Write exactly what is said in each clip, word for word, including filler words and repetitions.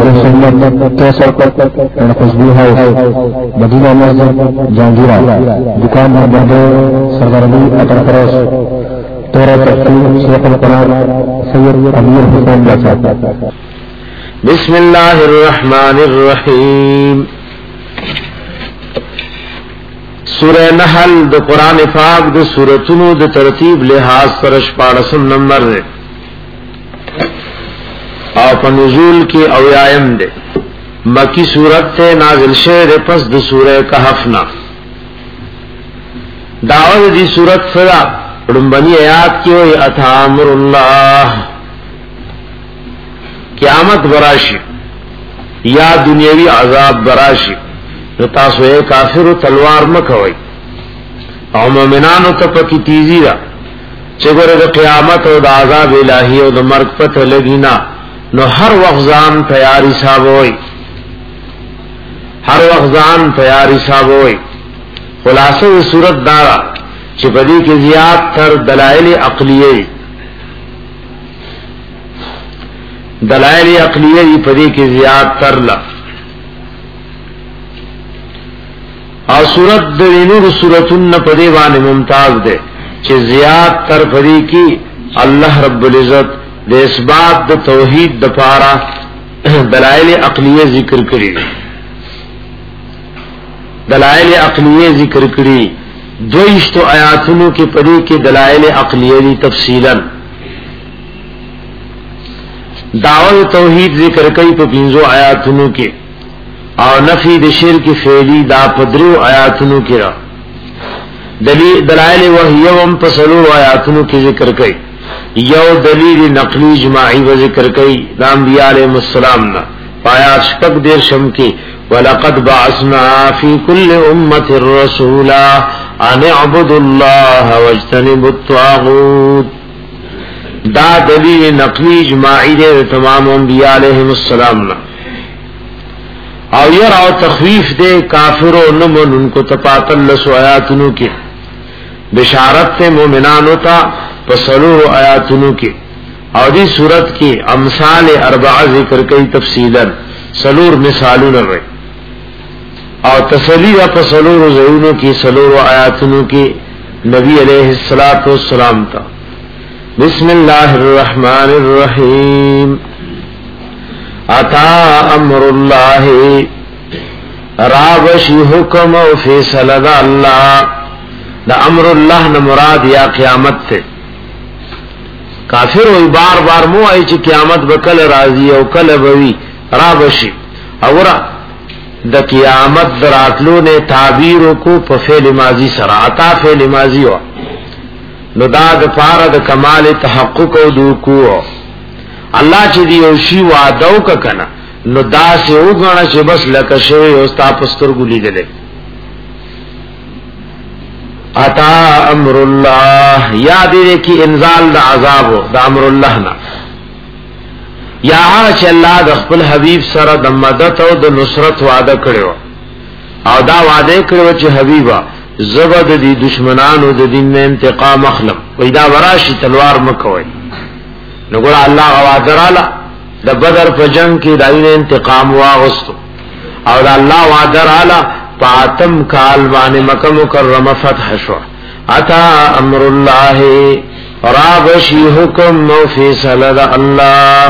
सुन्नत Qaiser and Khushboo house Madina मस्जिद जहांगीरा दुकान नंबर दो सरदारली अटर फरोश तोरा तस्वीर शेख कुरान सैयद अमीर हुसैन साहब। बिस्मिल्लाहिर रहमानिर रहीम। सूरह नहल द कुरान पाक द सूरतुनु द तरतीब लिहाज पर शपाड़सम नंबर दे और पनुजूल की अवयायम दे मकी सूरत थे नाजिल शेर पस द सूरह कहफना दावत दी सूरत सदा रुम्बनी आयात की हो अतामुरुल्लाह क़यामत बराशी या दुनियावी अजाब बराशी न तासोए काफिर तलवार मकवई और मोमिनानो तपकी तीजी रा चेगर द क़यामत और द अजाब इलाही और द मर्ग पत लगीना नो हर वक़्जान तैयारी साबोई हर वक़्जान तैयारी साबोई। खुलासा सूरत दारा चिपदी के जियाद तर दलाइल अक़लिये दलाइल अक़लिये पदी के जियाद तरला और सूरत दीनूर सूरतुन पदे वान मुमताज दे चे जियाद तर पदी की अल्लाह रब्बुल इज्जत दे इस बात द तौहीद द पारा दलाइल अक़लिये जिक्र करी दलाइल अक़लिये जिक्र करी दो इश्तो आयातुनु के पदी के दलाइल अक़लिये तफसीलन दावत तौहीद जिक्र कई पिंजो आयातुनु के और नफी द शिर्क फेली दा पद्रो आयातुनु के रा दलाइल वहियवम पसलो आयातुनु के जिक्र कई यौ दलील नकली जमाई व जिक्र कई अंबिया अलैहिस्सलाम ना पाया शक देर शम के वलक़द बअसना फी कुल्लि उम्मतिर रसूला अन अब्दुल्लाह वज्तनिबुत तागूत दा दलील नकली जमाई दे तमाम अंबिया अलैहिस्सलाम ना और यर और तखवीफ दे काफिरों नमन उनको तपातल लसो आयातुनु के बिशारत से मोमिनान होता पसलो आयातुनु के और इस सूरत की अमसाल अरबा जिक्र कई तफसीलन सलूर मिसालू न रहे और तसली व पसलूर ज़रूनों की सलूर आयातुनु के नबी अलैहिस्सलातु वस्सलाम था। बिस्मिल्लाहिर रहमानिर रहीम। अता अमरुल्लाह राबशी हुक्म व फैसला दा अल्लाह दा अमरुल्लाह न मुराद या क़यामत थे काफिर वही बार बार मुँह आई ची क़यामत बकल राजी और कल बवी राबशी और द क़यामत दरातलो ने ताबीरों को फेल माजी सरा अता फेल माजी हो नुदाद पारा द कमाल तहक़्क़ुक़ और दूकू अल्लाह ची दी ओशी वादौ का कना नो दा से उगना चे बस लकशे ओस्ता पस्तर गुली गले। अता अमरुल्लाह याद रे की इंजाल दा अजाब हो दा अमरुल्लाह ना या चे अल्लाह द खपल हबीब सरा द मदद और द नुसरत वादा कड़ो और दा वादे कड़ो चे हबीबा जबद दी दुश्मनान द दिन में इंतकाम अखलम वैदा वराशी तलवार मकवई नगुड़ा अल्लाह वादराला द बदर पर जंग की दाइन इंतकाम वागस्तो और अल्लाह वादराला पातम काल बाने मक्का मुकर्रमा फतह शो अता अमरुल्लाह राबशी हुक्म व फैसला दा अल्लाह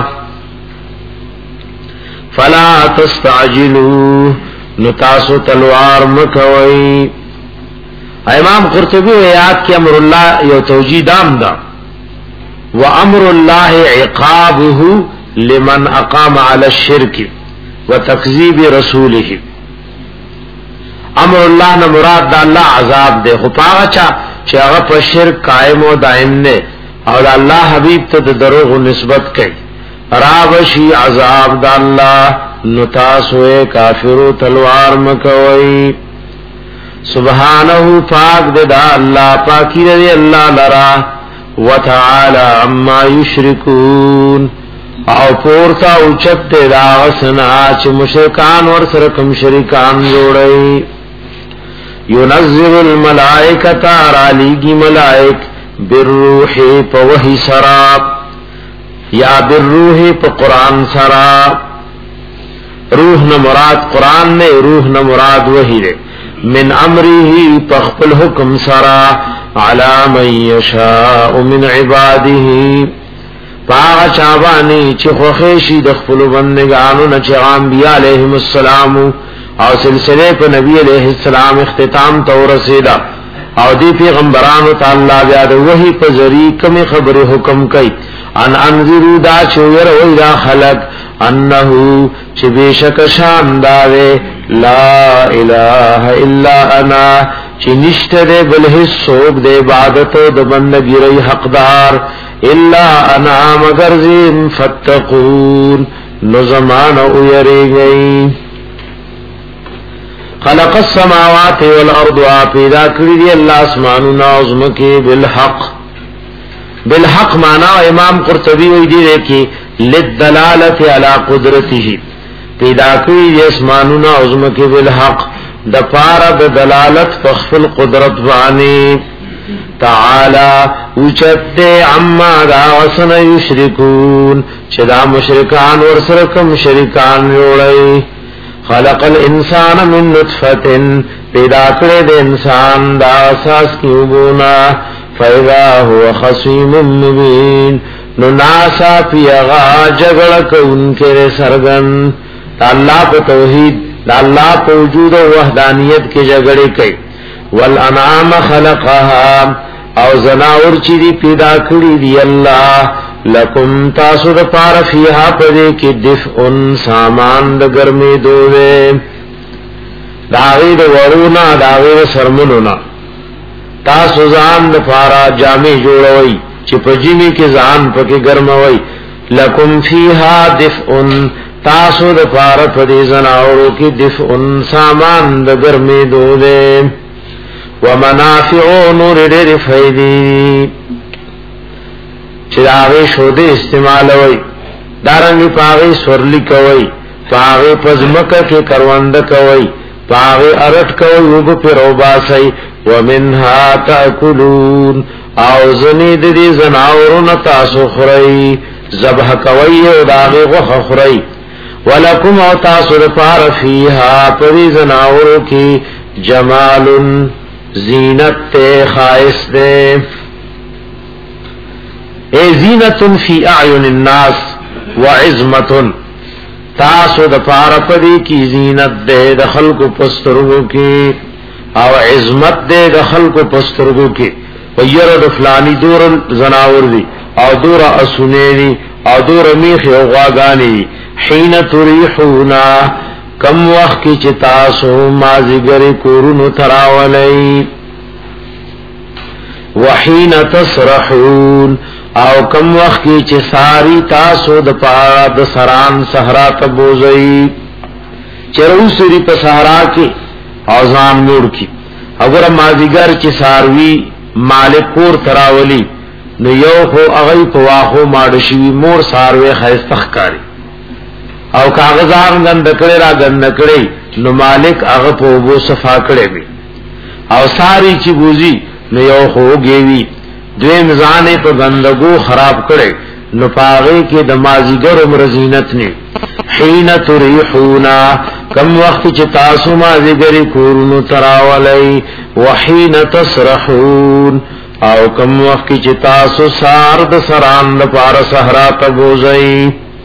फला तस्ताजिलू नुतासु तलवार मकवई। इमाम कुर्तुबी याद कि अमरुल्लाह यो तौजी दाम दा व अमरुल्लाह इक़ाबुहु लिमन अक़ाम अला शिर्क व तकज़ीब रसूलिही। अमरुल्लाह न मुराद दा अल्लाह अजाब दे खुपागा चा चागा पर शिर्क कायम व दायम ने और अल्लाह हबीब तो दरोग निस्बत कई राबशी अजाब दा अल्लाह नुतासोए काफिरो तलवार मकवई। सुबहानहु पाक दे दा अल्लाह पाकी दे अल्लाह लरा व तआला अम्मा युश्रिकून और पोरता उचत दे दासना च मुशरिकान और सरकम शरीकान जोड़ई। युनज़्ज़िलुल मलाइकता रालीगी मलाइक बिर्रूहि पवही सराब या बिर्रूहि प कुरान सराब روح نہ مراد قرآن نے، روح نہ مراد وحی دے. من امره پخپل حکم سرا علی من یشاء من عباده پاغ چابانی چی خوخیشی دخپل بندگانو نچی انبیاء علیہم السلام او سلسلے پا نبی علیہ السلام اختتام تورسیدہ او دی پیغمبرانو تعالی بیاد وحی پا ذری کمی خبر حکم کئی ان انذرو دا چویر ویدا خلق انہو چی بیشک شانداوے لا الہ الا انا چی نشت دے بلحس سوک دے عبادتو دے بندگی رئی حقدار الا انا مگر زیم فتقون نظمان اویری گئی. خلق السماوات والارض پیدا کری دی اللہ اسمانونا عظمکی بالحق. بالحق مانا امام قرطبی وی دی دیکھی للدلالت علی قدرته پیدا کری دی اسمانونا عظمکی بالحق دپارا دلالت فخفل قدرت بانی. تعالی اوچت عما دا وسن یشرکون چدا مشرکان ورسرکم شرکان روڑی. خلق الانسان من نطفت پیدا کرے دے انسان دا اساس کی اگونا فیضا هو خصیم مبین نو ناسا پیغا جگڑک ان کے سرگن تا اللہ پا توحید تا اللہ پا وجود و وحدانیت کے جگڑے کئی. والانعام خلقها او زناور چی دی پیدا کری دی اللہ لکم تاسو دا پار فیہا پدے کی دفعن سامان دا گرمی دوے داغی دا ورونا داغی دا سرمنونا تاسو زان دا پارا جامع جوڑوئی چی پجیمی کی زان پکی گرموئی لکم فیہا دفعن تاسو دا پار پدے زناورو کی دفعن سامان دا گرمی دوے ومنافع نور دیر فیدی چراغی شودے استعمال ہوئی دارنگی پاغی سورلی کوئی پاغی پزمکہ کے کروند کوئی پاغی ارٹ کوئی وب پر اوباسی ومنها تاکلون او زنید دی زناورون تاسو خرائی زبح کوئی او داغی غخ خرائی ولکم او تاسو رپار فیہا پری زناورو کی جمالن زینت تے خائص دے اے زینتن فی اعین الناس وعظمتن تاسو دپار پدی کی زینت دے دخل کو پسترگو کی او عظمت دے دخل کو پسترگو کی ویرد فلانی دور زناور دی او دور اسونے دی او دور میخ اوغاگانی دی حین تریحونا کم وقت کی چتاسو مازگر کورونو تراولی وحین تسرحون او کم وقت کی چی ساری تاسو د پارا د سران صحرا تبوزئی چرو سری په صحرا کې اوزان موړ کی اگر مازیګر چی ساروی مالک کور تراولی نو یو خو اغی په واخو ماړشی مور ساروی خیستخ کاری او کاغذان گند کړي را گند کړي نو مالک هغه په وو صفا کړي وي او ساری چی بوزي نو یو خو گیوی دوی مزانه په گندگو خراب کړي نو پاغه کې د مازیګر عمر زینت نه حين تريحونا کم وخت چې تاسو مازیګری کورونو تراولای وحين تسرحون او کم وخت چې تاسو سار د سران د پار صحرا ته بوزئ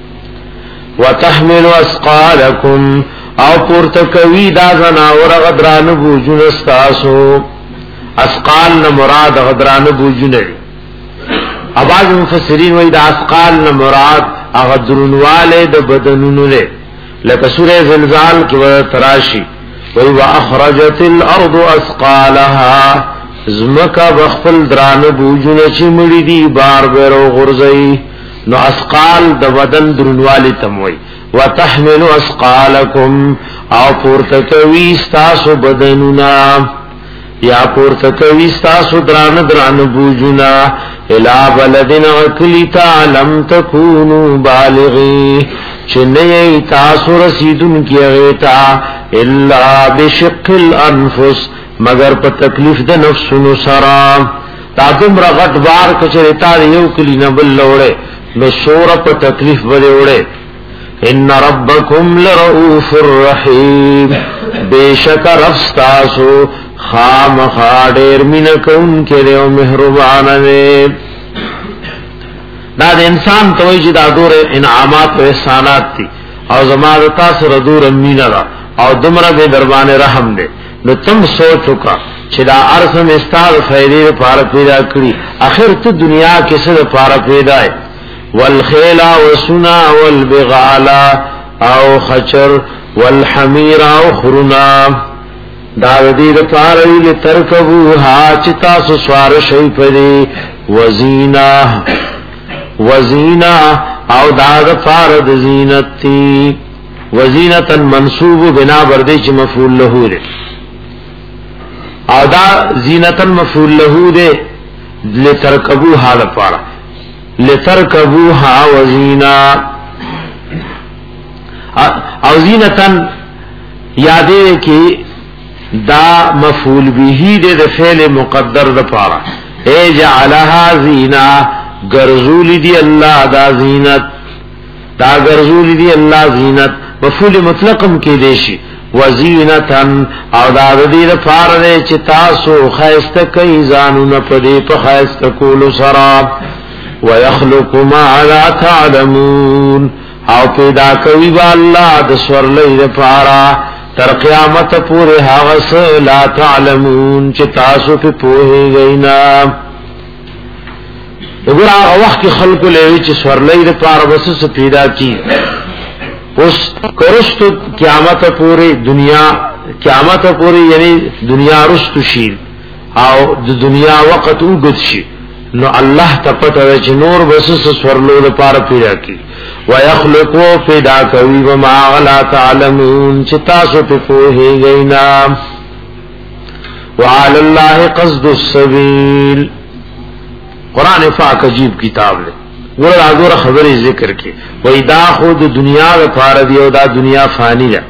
وتحمل اسقالکم او پورته کوي دا زناور غدران بوجون استاسو اسقال نہ مراد غدران بوجونه اباظ مفسرین وای دا اسقال نہ مراد غدرونواله د بدنونو له لکه سوره زلزال کې و تراشی وای واخرجت الارض اسقالها زمکا بخفل دران بوجونه چې مړی دی بار بیرو غرزئی نو اسقال د بدن درنواله تموي وتحمل اسقالکم او پورته کوي استاسو بدنونا یا پورته کوي استاسو دران دران بوجنا الا بلدن اکلی تعلم تکونو بالغی چنئی تاسو رسیدن کی غیتا الا بشق الانفس مگر په تکلیف د نفسونو سرا تا دمر غټ بار کچریتا یو کلی نه بل لوړې نو شور په تکلیف بده وړې ان ربکم لرؤوف الرحیم بیشک رفتاسو خام خاډیر مینکون کې او مهربان دی. دا د انسان توي چې دا دور انعامات او احسانات دي او زماده تاسو ردور مینا را او دمره به دربان رحم دی. نو تم سوچو کا چې دا ارسم استاد فائدې لپاره پیدا کړی اخر ته دنیا کې څه لپاره پیدا ہے والخيل والسنا والبغال او خچر والحمير او خرنا دا دې لپاره دې ترکبو ها چې تاسو سوار شي پدې وزینا وزینا او دا لپاره د زینت وزینتن منصوب بنا بردی چې مفعول له ده او دا زینتن مفعول له ده لترکبوها لپاره لترکبوها وزینا او زینتن یادې کې دا مفعول به ده د فعل مقدر لپاره ای جعلها زینا غرزول دی الله دا زینت دا غرزول دی الله زینت مفعول مطلقم کې دیشي وزینتن او دا د دې لپاره چې تاسو خاصه کوي ځانونه په دې په خاصه کول سره ويخلق ما لا تعلمون او پیدا کوي با الله د سورلې لپاره تر قیامت پورې هغه څه لا تعلمون چې تاسو په پوهیږئ نه. وګوره هغه وخت خلکو له چې سورلې لپاره وسه پیدا کی اس کرست قیامت پوری دنیا قیامت پوری یعنی دنیا رست شي او د دنیا وخت وګت شي نو الله تپته چې نور بسس سورلو لپاره پیدا کی ويخلقو پیدا کوي وما لا تعلمون چې تاسو په پوهیږئ نه. وعلى الله قصد السبيل قرآن پاک عجیب کتاب ہے ور اګور خبرې ذکر کې وای دا خود دنیا لپاره دی او دا دنیا فانی ده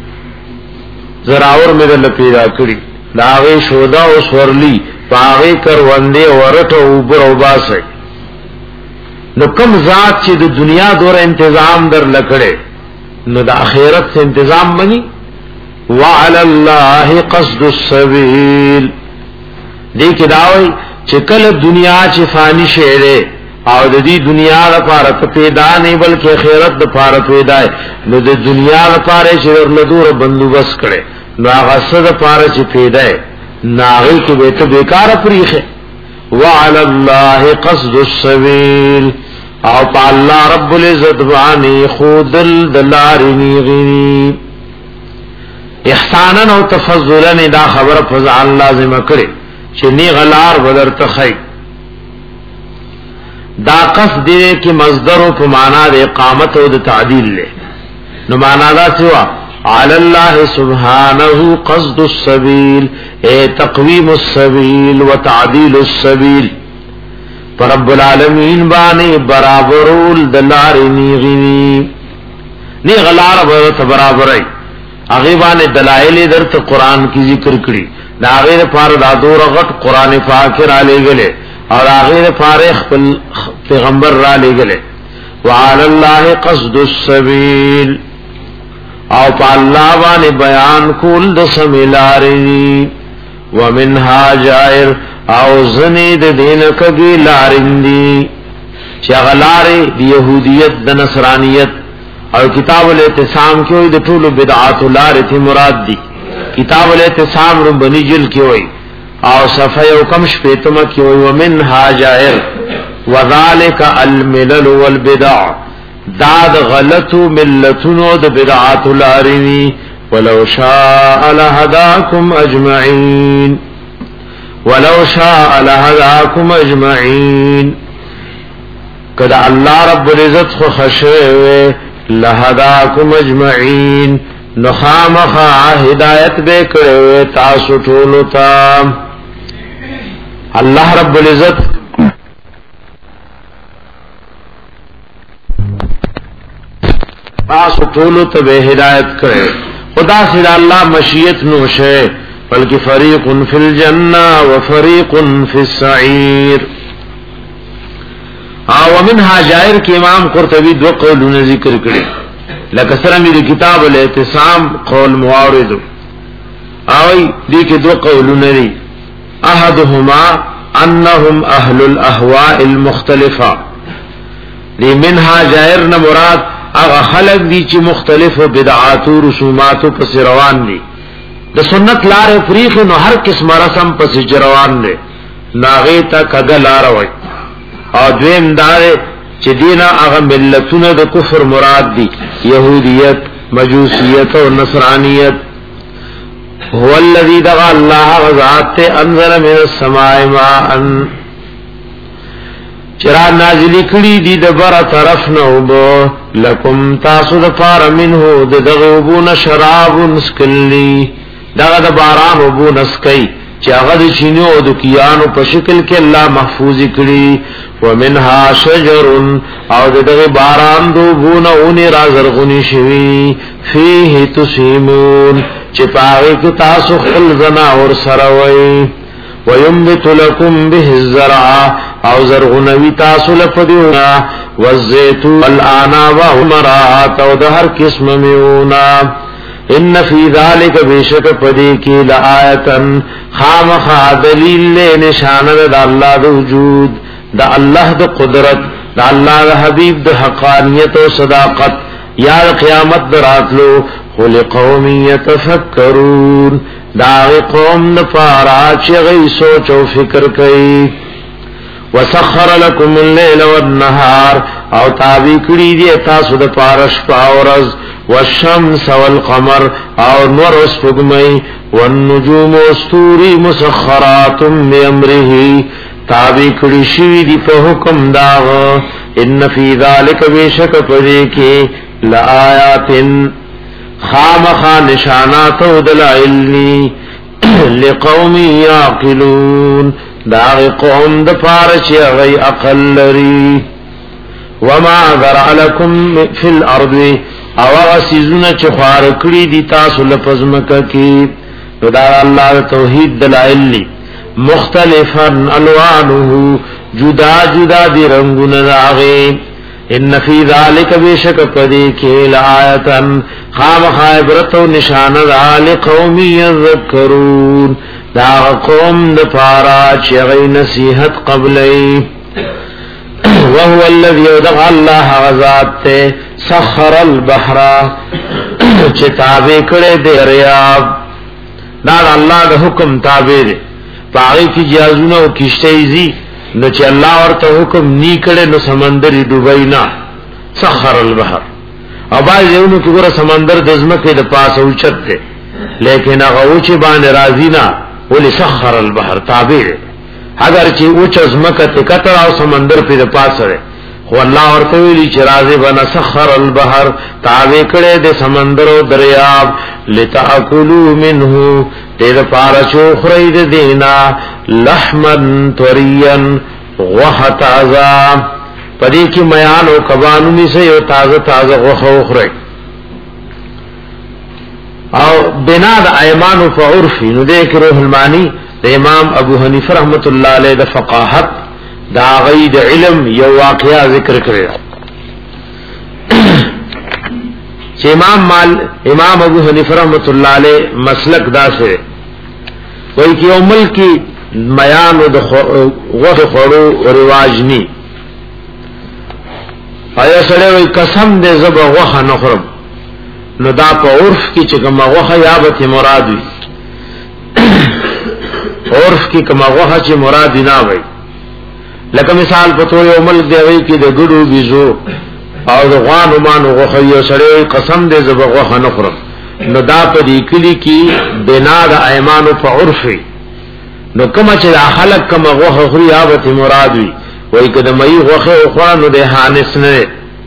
زراور مې د پیدا کړی داوی شودا او سورلی پاغه کروندې ورټه او بر او باسه نو کوم ذات چې د دنیا دور تنظیم در لکړي نو د آخرت سے تنظیم بني. وعلى الله قصد السبيل دې کې داوی چې کله دنیا چې فانی شهره او د دې دنیا لپاره پیدا نه بلکې آخرت لپاره پیدا ہے نو د دنیا لپاره چې ورلدور بندوبست کړي نو هغه څه لپاره چې پیدا ہے ناغي کو به ته بیکار پریخه. وعلى الله قصد السبيل او په الله رب العزت باندې خودل دلارنی غنی احسانا او تفضلا دا خبر فزعل لازم کړي چې نی غلار بدر تخی دا قصد دې کې مصدر او په معنا د اقامت او د تعدیل له نو معنا دا سوا علی الله سبحانه قصد السبيل اے تقویم السبيل وتعديل السبيل پر رب العالمین باندې برابرول دلار نیغنی نی غلار به برابرای هغه باندې دلایل درته قران کی ذکر کړي دا غیر پر دا دور غټ قران پاک را لګلې اور آخر فارغ پیغمبر را لګلې. وعلى الله قصد السبيل او په الله باندې بیان کول د سمیلاري ومنها جائر او زنی د دین کګي لارندي شغلاري د يهوديت د نصرانيت او کتاب الاعتصام کې د ټولو بدعات لارې مراد دي. کتاب الاعتصام ربني جل کې وایي او صفحه او کم شپیتم کی ومنها جائر وذالک الملل والبدع داد غلط ملتونو د بدعات لارنی ولو شاء لهداكم اجمعين ولو شاء لهداكم اجمعين کدا الله رب العزت خو خشه لهداكم اجمعين نخامخا هدایت به کړو تاسو ټول ته. الله رب العزت تاسو ټول ته به هدایت کړي خدا سره الله مشیت نو شه بلکې فریق فی الجنه وفریق فی السعیر. او منها جائر کې امام قرطبی دو قولونه ذکر کړي لکه سره مې کتاب الاعتصام قول معارض اوی دې کې دوه قولونه دي احدهما انهم اهل الاهواء المختلفه لمنها جائرنا مراد هغه خلق دي چې مختلف بدعات او رسومات پس روان دي د سنت لار فریق نو هر قسم رسم پس روان دي ناغه تا کګلار وای او دویم دار چې دینا هغه ملتونه د کفر مراد دي يهوديت مجوسيت او نصرانيت هو الذي دغى الله ذات انزل من السماء ماء چرا نازلی کړي دي د بر طرف نه وبو لکم تاسو د فار منه د دغوبون شراب نسکلی دغه د باران وبو نسکي چې هغه د چینو او د کیانو په شکل کې الله محفوظ کړي ومنها شجر او دغه باران دوبونه اونې رازرغونی شوی فيه تسيمون چې پاره کې تاسو خپل زنا اور سره وای وينبت لكم به الزرع او زرغنوي تاسو لپدیونا والزيتون والعناب ومرات او د هر قسم میونا ان فی ذلک بیشک پدی کی لآیتن خامخا دلیل نشانه د الله د وجود د الله د قدرت د الله د حبیب د حقانیت او صداقت یا قیامت دراتلو خلقوم یتفکرون دا قوم نفارا چی غی سوچ و فکر کئی وسخر لکم اللیل والنهار او تابی کری دی تاسو د پارش پاورز والشمس والقمر او نور اسفگمی والنجوم استوری مسخرات بامره تابی کری شوی دی پا حکم داغ ان فی ذالک بیشک پدیکی لآیات خامخا نشانات و دلائلنی لقوم یاقلون داغ قوم دپارچ غی اقل لری وما ذرع لکم فی الارض او غسیزون چه خوارکڑی دی تاسو لپزمکا کی دا اللہ توحید دلائل لی مختلفا الوانه جدا جدا دی رنگون داغی ان فی ذالک بیشک پدی کی لآیتن خام خائبرت و نشان ذال قومی یذکرون دا قوم دپارا چغی نصیحت قبلی وهو الذي يدعى الله غزات سخر البحر چې تابع کړي دریاب دا الله د حکم تابع دي پاره کی جازونه او کشته زی نو چې الله ورته حکم نی کړي نو سمندر ډوبای نه سخر البحر او باز یو نو ګره سمندر د ځمکې د پاسه اوچت دي لیکن هغه اوچ باندې راضی نه ولې سخر البحر تابع دي اگر چې اوچ ازمکه تکتر او سمندر په پاسه خو الله ورته ویلی چې راځي بنا سخر البحر تابع کړي د سمندر او دریاب لتاکلوا منه دې پارا چو خرید دینا لحمن طريا وحتازا پدې کې میان او کبانو نشه یو تازه تازه غوخه خوري او بنا د ایمان او عرف نو دې کې روح المانی د امام ابو حنیفه رحمت الله علیه د فقاهت دا غید علم یو واقعا ذکر کړی چې امام مال امام ابو حنیفه رحمت الله علیه مسلک دا سره وایي چې یو ملکی میان او د غوښه خورو رواج ني آیا سره وایي قسم دې زبر غوښه نه خورم نو دا په عرف کې چې کومه غوښه یا به مراد وي عرف کی کما غوحا چی مراد نه وای لکه مثال په تو یو ملک دی وای کی د ګړو بيزو او د غوانو مانو غوحا یو سره قسم دې زب غوحا نه خورم نو دا په دې کلی کی بنا د ایمانو په عرف نو کما چې خلق کما غوحا خوري یابت مراد وی وای کده مې غوحه او خوانو د حانس نه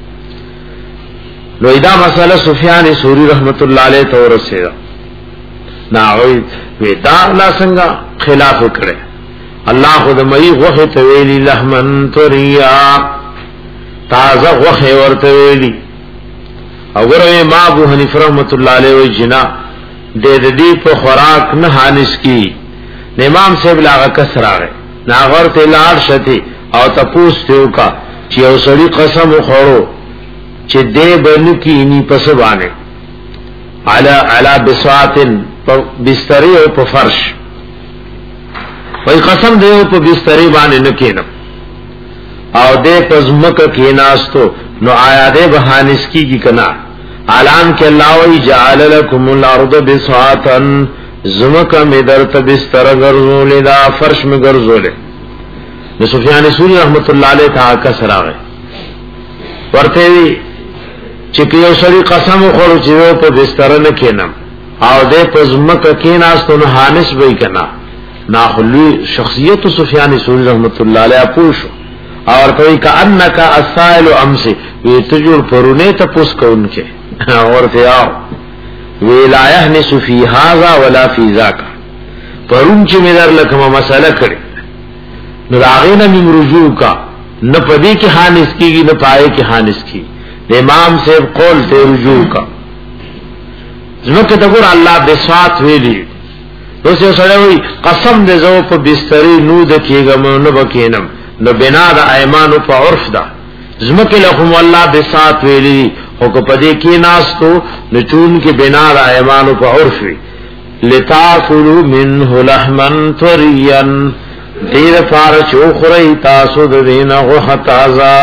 نو دا مسله سفیان ثوری رحمت الله علیه تورسه ناوی ودا الله څنګه خلاف کړي الله خود مې غوخه ته ویلي لحمن طريا تازه غوخه ورته ویلي او ګره ما ابو حنیفه رحمت الله علیه وی جنا د دې په خوراک نه حانس کی امام صاحب لاغه کسراغه ناغور ته لاړ شته او تپوس ته وکا چې یو سړی قسم خوړو چې دې بنو کینی پس باندې علا علا بسواتن بستری او په فرش وای قسم دې په بستری باندې نکینم او دې پزمک کیناستو نو آیا دې بهانس کیږي کنا اعلان کې الله وی جعل لكم الارض بسواتن زمکا می درت بستر گرزولی دا فرش می گرزولی نو سفیان ثوری رحمت اللہ علیہ تعالی کا سراغ ورته وی چې یو سړي قسم وخورو چې و په بستر نه کینم او دې په زمکا کیناستو نو حانس وی کنا ناخلی شخصیت سفیان ثوری رحمت اللہ علیہ پوښو اور کوئی کأنک السائل امس وی تجور پرونه ته پوس کوونکې ورته آو ویلا یحنس فی هذا ولا فی ذاک پرون چې مدار لکه مساله کړي نو راغینا من رجوع کا نه پدې کې حانس کیږي نه پائے کې حانس کی امام سے قول ته رجوع کا زمکه ته ګور الله بسات ویلی اوسه سره وی قسم دې زو په بستری نو د کېګم نو بکینم نو بنا د ایمانو په عرف دا زمکه لهم الله بسات ویلی او کو پدې کې ناستو نچون کې بنا د ایمانو په عرف وی لتاکلوا منه لحما طريا دیر فار چوخری تاسو د دینه غه تازه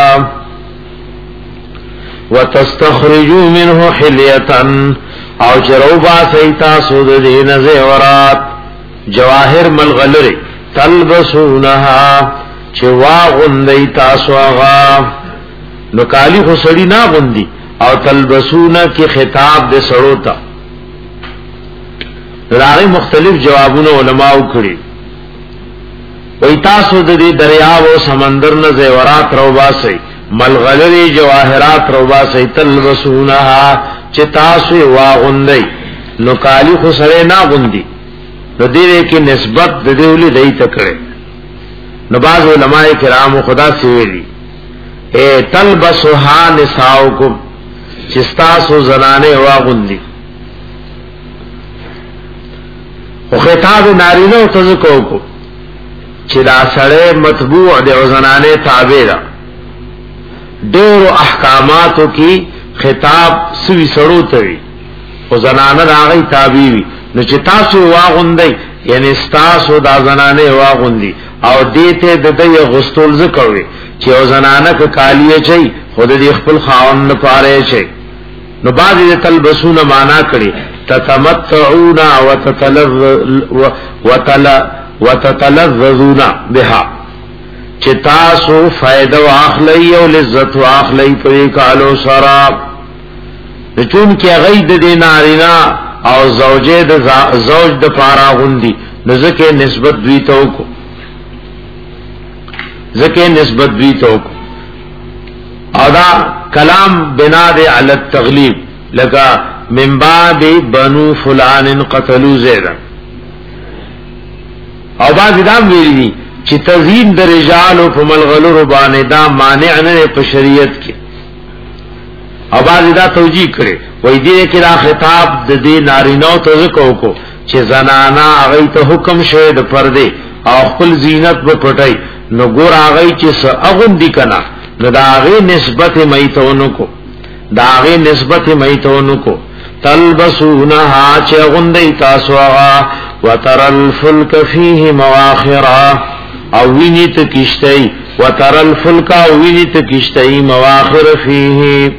وتستخرجوا منه حليه او چروبا سیتا سود دین زیورات جواهر ملغلری تلبسونها چوا غندی تاسو آغا نو کالی خو سڑی نا غندی او تلبسونا کی خطاب دے سڑوتا راغی مختلف جوابون علماء کری وی تاسو دی دریاب و سمندر نا زیورات روبا سی ملغلری جواهرات روبا سی تلبسونها چه تاسو واغندی نو کالی خو سڑی نا غندی نو دیوے کی نسبت دیولی دی تکڑے نو بعض علماء کرام خدا سویلی اے تلبسوها نساؤکم چستاسو زنانے واغندی و خطاب نارینو تذکو کو چی دا سڑے مطبوع دے و زنانے تابع دا دیر احکاماتو کی خطاب سوی سڑو توی و زنانے دا آغای تابعوی نو چی تاسو واغندی یعنی ستاسو دا زنانے واغندی او دیتے ددی غستول ذکروی چی او زنانک کالیه چی خود دی خپل خاون نپاره چی نو بعضی دی تلبسون مانا کری تتمتعون وتتلذذون بها چی تاسو فائدہ و آخلی او لذت و آخلی پری کالو سراب چون کی غید دی نارینا او زوجه دی زوج دی پارا غندی نزکے نسبت دویتو کو ذکر نسبت دوی تو او دا کلام بنا دے علی التغلیب لگا من بعد بنو فلان قتلوا زیدا او بعد دام ویلی دی چی تزین در رجال و پملغلو ربانے دا مانع نے پا شریعت کے او بعد دا توجیح کرے وی دیئے کہ دا خطاب دے نارینو تذکو کو چی زنانا اغیت حکم شید پردے او خپل زینت بپٹائی نو ګور هغه چې اغوندی کنا نو دا هغه نسبت میتونو کو دا هغه نسبت میتونو کو تلبسونها چې اغوندی تاسو هغه وترل فلک فيه مواخر او وینیت کیشتای وترل فلک او وینیت کیشتای مواخر فيه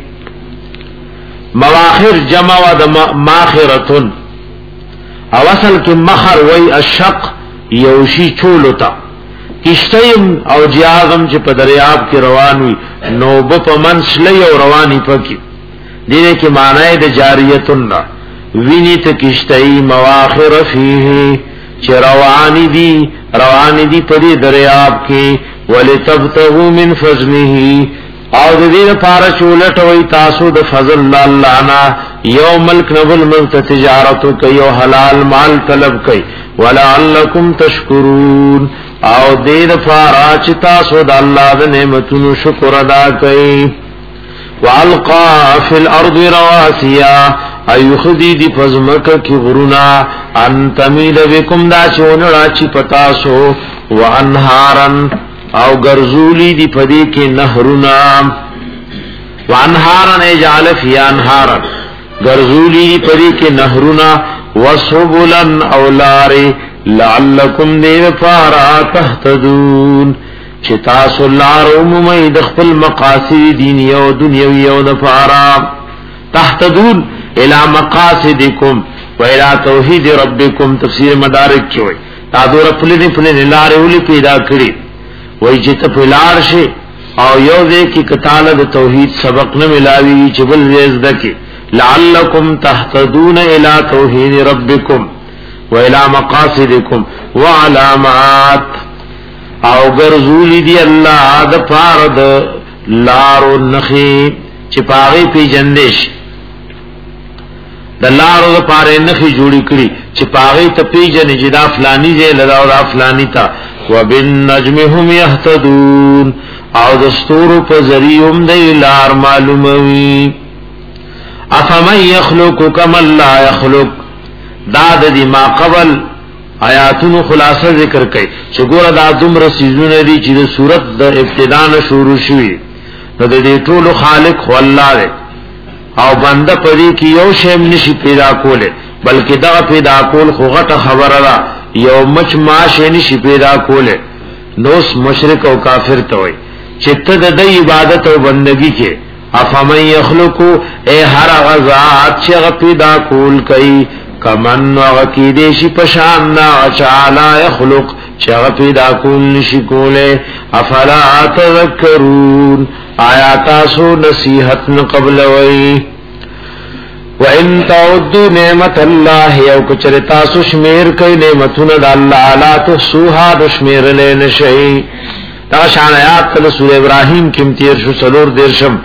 مواخر جمع و د ماخرتن او اصل کې مخر وای الشق یوشی چولتا کشتیم او جیازم چې په دریاب کې روان وي نوب په منسلی او رواني پکې دې کې معنی د جاریتن را ویني ته کشتای مواخر فيه چې رواني دي رواني دي په دې دریاب کې ولتبتغوا من فضله او دې لپاره چولټ وي تاسو د فضل الله نه یو ملک نبل ملک تجارت کوي او حلال مال طلب کوي ولعلکم تشکرون او دیر فارا چتا سود اللہ دا نعمتنو شکر ادا کئی والقا فی الارض رواسیا ایخدی دی پزمک کی غرونا ان تمید بکم دا چونڑا چی پتاسو وانہارن او گرزولی دی پدی کی نہرنا وانهارن اجعل فی انهارن غرزولی پری کے نهرنا وسبلن اولار لعلکم دیر پارا تهتدون چتا سلار عمومی دخل مقاصد دینی و دنیاوی و دفارا تهتدون الى مقاصدکم و الى توحید ربکم تفسیر مدارک چوئی تا دور پلنی پلنی لار اولی پیدا کری وی جت پلار شے او یو دے کی کتال د توحید سبق نہ ملاوی چبل زیزدہ کی لعلکم تهتدون الى توحید ربکم و الى مقاصدکم و علامات او گرزولی دی اللہ د پارد لارو نخی چپاغی پی جندش د لارو د پاره نخی جوړی کړي چپاغی ته پی جن جدا فلانی جے لدا او فلانی تا وبالنجم هم يهتدون او دستور په ذریعم دی لار معلوموي افمن يخلق كما لا يخلق داد دی ما قبل آیاتونو خلاصه ذکر کړي چې ګوره دا دومره سيزونه دي چې د صورت د ابتدا نه شروع شوي نو د دې ټولو خالق خو الله دی او بنده پدې کې یو شی نشي پیدا کوله بلکې دا پیدا کول خو غټه خبره ده یو مچ ماش نشي پیدا کوله نوس مشرک او کافر ته وي چې ته د عبادت او بندگی کې افمن یخلقو اے هر غزات چې پیدا کول کوي کمن وغکیدشی پشان نا چالا یخلق چغ پیدا کول نشی کولے افلا تذکرون آیاتاسو نصیحت قبل وی وَإِن تَعُدُّوا نِعْمَةَ اللَّهِ یو کچر تاسو شمیر کئی نعمتون دا اللہ لا تحصوها دشمیر لین شئی تا شان آیات تل سور ابراہیم کم تیر شو سلور دیر شم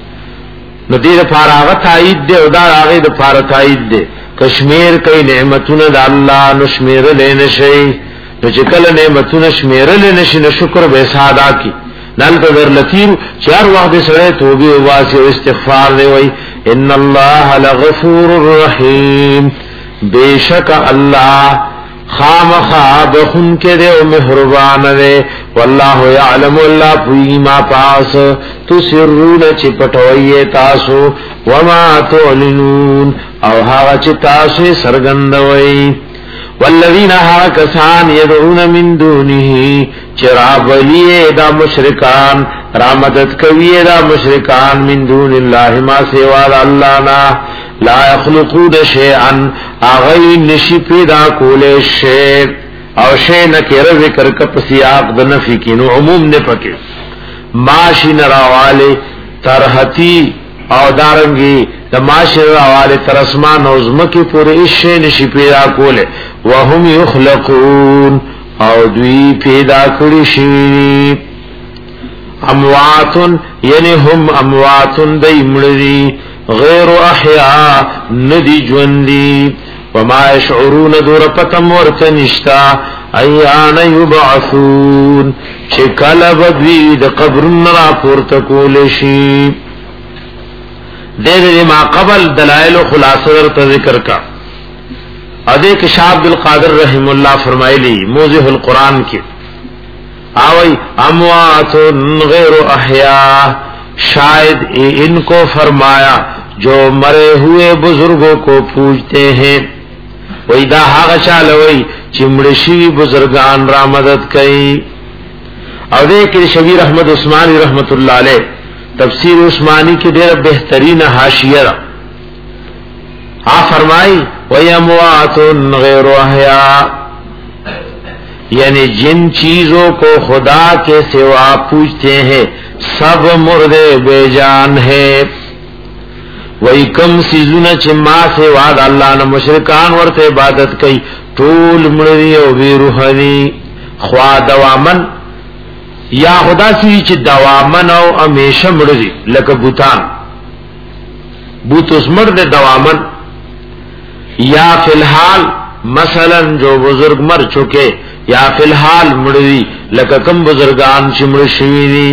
ندیر پاراغت آئید دے او دار آغید پارت آئید دے کشمیر کئی نعمتون دا اللہ نشمیر لین شئی نو چکل نعمتون شمیر لین شئی نشکر بیسادا کی نالتا در لطیر چار وقت سڑے توبی واسی و استغفار دے وئی ان اللہ لغفور الرحیم بے شک اللہ خام خواب خن کے دے و محربان دے واللہ یعلم اللہ پوئی ما پاس تسرون چپٹوئی تاسو وما تعلنون او ہاں چتاسو سرگندوئی والذین ہا کسان یدعون من دونه چرابلیے دا مشرکان رامدد کویے دا مشرکان من دون اللہ ما سوا اللہ نا لا یخلقون شیئن آغی نشی پیدا کولے شیئ او شیئ نکر ذکر کپ سیاق دا نفی کینو عموم نپکے ماشی نراوالے ترہتی او دارنگی دا ماشی نراوالے ترسمان او زمکی پورے اس شیئ نشی پیدا کولے وهم یخلقون او دوی پیدا کری شوی امواتن یعنی هم امواتن دی مردی غیر احیاء ندی جوندی وما یشعرون دور پتم ورتنشتا ایان یبعثون چکل بدوی د قبرن را پورتکولشی دے دے ما قبل دلائل و خلاصر تذکر کا ادے کہ شاہ عبد القادر رحم اللہ فرمائے لی موضح القرآن کی آوئی اموات غیر احیاء شاید ان کو فرمایا جو مرے ہوئے بزرگوں کو پوجتے ہیں وہی دا ہاغ چالوئی چمڑشی بزرگان را مدد کئی اور دیکھ شبیر احمد عثمانی رحمت اللہ علیہ تفسیر عثمانی کی دیر بہترین حاشیہ آ فرمائی وَيَ أَمْوَاتٌ غَيْرُ أَحْيَاءٍ یعنی جن چیزوں کو خدا کے سوا پوجتے ہیں سب مردے بے جان ہے وہی کم سیزون چما سے وعد اللہ نے مشرکان ورت عبادت کی طول مردی او بی روحنی خوا دوامن یا خدا سی چ دوامن او ہمیشہ مردی لکه بوتان بوت اس مرد دوامن یا فی الحال مثلا جو بزرگ مر چکے یا فی الحال مردی لکه کم بزرگان چمڑ شویدی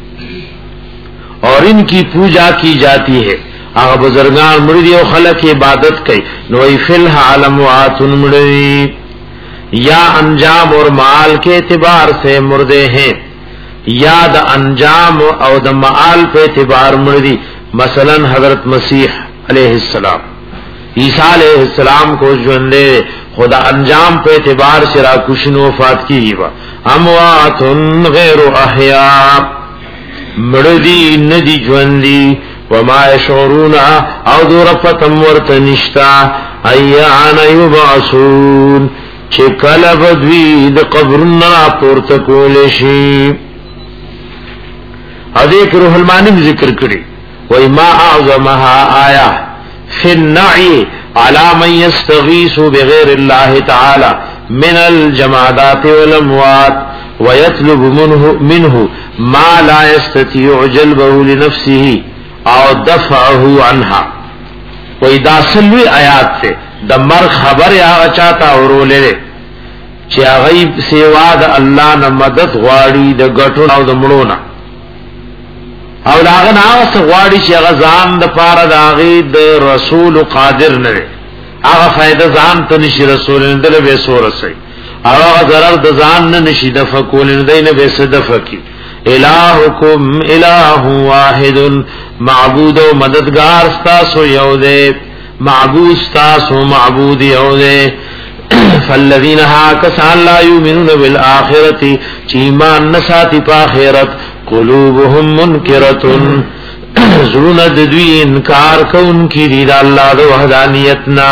اور ان کی پوجا کی جاتی ہے اگر بزرگان مردی و خلق عبادت کی نوئی فی الحال اموات مردی یا انجام اور معال کے اعتبار سے مردے ہیں یا دا انجام او دا معال پہ اعتبار مردی مثلا حضرت مسیح علیہ السلام، عیسیٰ علیہ السلام کو ژوندے خدا انجام په اعتبار سے را کوشنو وفات کی با اموات غیر احیاء مردی ندی ژوندی وما يشعرون او دور فتم ورتنشتا ایان یبعثون چې کله بدوی د قبرنا پورته کول شي. او دې روح المانی ذکر کړي وای ما اعظمها آیا فی النعی على من يستغيث بغير الله تعالى من الجمادات والاموات ويطلب منه منه ما لا يستطيع جلبه لنفسه او دفعه عنها. وای دا سلوی آیات ته د مر خبر یا چاته اورولې چې غیب سیوا د الله نه مدد غواړي د غټو او د مړونو او داغه ناس غواړي چې هغه ځان د پاره د هغه د رسول قادر نه وي هغه فائدہ ځان ته نشي رسول نه دل به سورسي هغه ضرر د ځان نه نشي د فکول نه دینه به صدفکی. الہکم الہ واحد معبود و مددگار استاسو یو دے معبود استاسو معبود یو دے. فالذین ها کسان لا یؤمنون بالآخرت چیمان نساتی پا آخرت قلوبهم منکرتن زرون دوی انکار کون کی دید اللہ دو وحدانیتنا.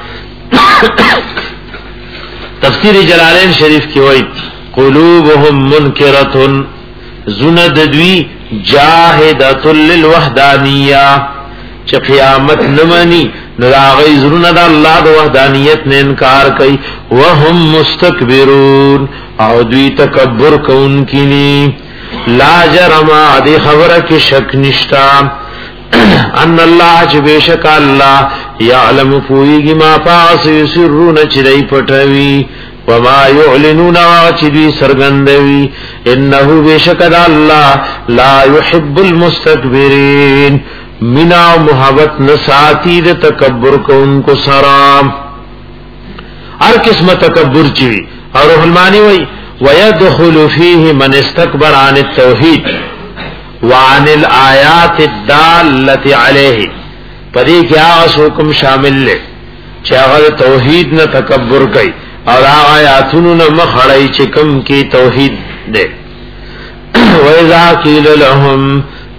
تفسیر جلالین شریف کی وئی قلوبهم منکرتن زند دوی جاہدت للوحدانیہ چه قیامت نمانی نراغی زرون دا اللہ دا وحدانیت نے انکار کئی وهم مستکبرون او دوی تکبر کون کینی. لا جرما دی خبر کی شک نشتا ان اللہ چه بیشک اللہ یعلم پوئیگی ما پاس یسرون چدئی پٹوی وما یعلنون چدی سرگندوی انہو بیشکد اللہ لا يحب المستکبرین منا محبت نساتی د تکبر کو ان کو سرام ہر قسم تکبر چوی. اور روح المانی وی ويدخل فيه من استكبر عن التوحید وعن الآیات الدالة علیہ پدی کیا حکم شامل لے چاہر توحید نہ تکبر کئی اور آیاتن نہ مخڑی چکم کی توحید دے. وَإِذَا قِيلَ لَهُمْ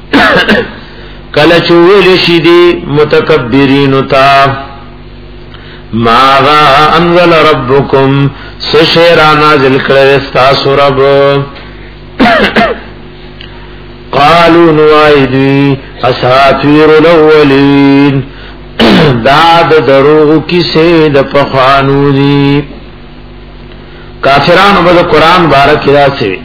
کلچویل شدی متکبرین تا ماذا انزل ربکم سشیرا نازل کرستاسو رب قالوا نوائدوی اساطیر الاولین داد دروغ کسی د پخوانو دی. کافرانو بدا قرآن بارک دا سے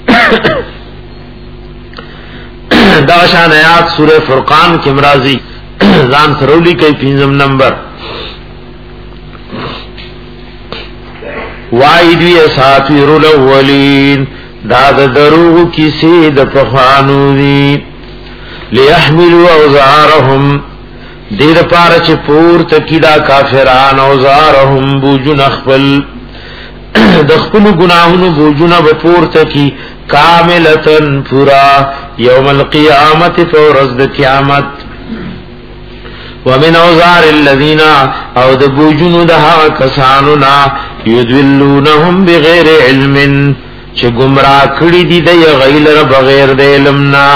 داشان آیات سورہ فرقان کی مرازی زان سرولی کئی پینزم نمبر وائدوی اساطیر الاولین داد دروغ کسی د پخوانو دی. لیحملوا اوزارهم دیر پارچ پور تکی دا کافران اوزارهم بوجن اخفل دخپل گناہن بوجن بپور تکی کاملتن پورا یوم القیامت فورز د قیامت. ومن اوزار الذین او د بوجن دها کسانونا یدولونهم بغیر علم چه گمراہ کړي دي د غیر بغیر د علمنا.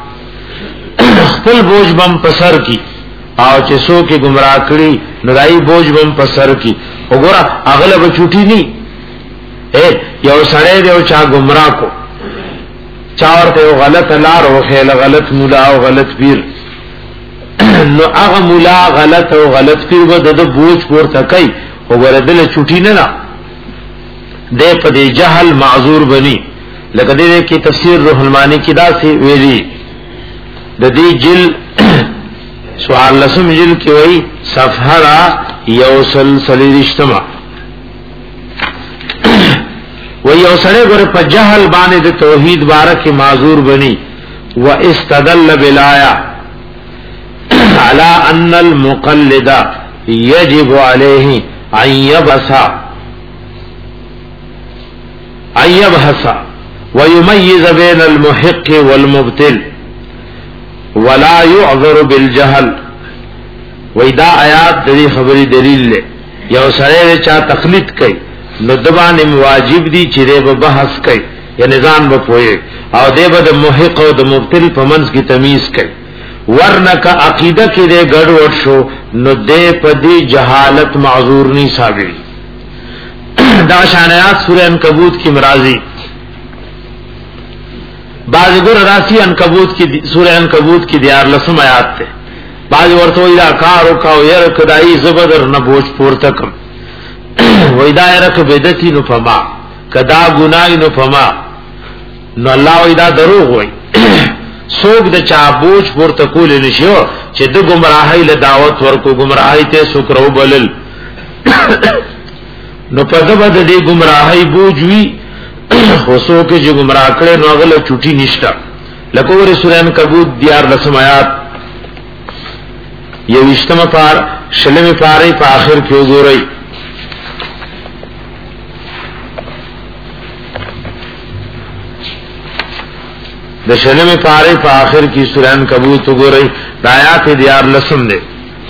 خپل بوج بم پسر کی او چې سو کې گمراہ کړي ندای بوج بم پسر کی. وګوره اغلب چوټی ني اے یو سړی دی او چا گمراہ کو چاورته غلط لار او خیل غلط مولا او غلط پیر نو هغه مولا غلط او غلط پیر به د بوج پورته کوي وګوره دل چوټی نه نه دے پدی جہل معذور بنی. لکه دې کې تفسیر روح المانی کی دا سی ویلی د دې جل سوال لسم جل کی وی صفحه یوصل سلیشتما و یوصله ګره په جهل باندې د توحید بارک معذور بنی. و استدل بالایا على ان المقلد يجب عليه ان يبص ان يبحث ويميز بين المحق والمبطل ولا يعذر بالجهل. وېدا آیات د دې خبرې دلیل له یو سره چا تقلید کوي نو دبانې واجب دي چې به بحث کوي یا نظام به پوي او دې به د محق او د مبتل په منځ کې تمیز کوي. ورنک عقیده کې دې ګډوډ شو نو دې په دې جهالت معذور نه صابري. دا شانات سورہ عنکبوت کی مرازی بعض ګور راسی عنکبوت کی سورہ عنکبوت کی دیار لسم آیات ته بعض ورته ویلا کارو کاو ير کدای زبدر نه بوج پورته کم وېدا ير ک بدتی نو فما کدا ګنای نو فما نو الله وېدا دروغ وای سوق د چا بوج پورته کول نشو چې د گمراهی له دعوت ورکو گمراهی ته سکرو بلل نو پدغه د دې گمراهی بوجوي خصو کې چې گمراه کړي نو غل چټي نشتا لکه ور سورہ عنکبوت دیار لسم آیات یو اجتماع پار شلم پاره په اخر کې وګورئ د شلم پاره په اخر کې سورہ عنکبوت وګورئ د آیات دیار لسم ده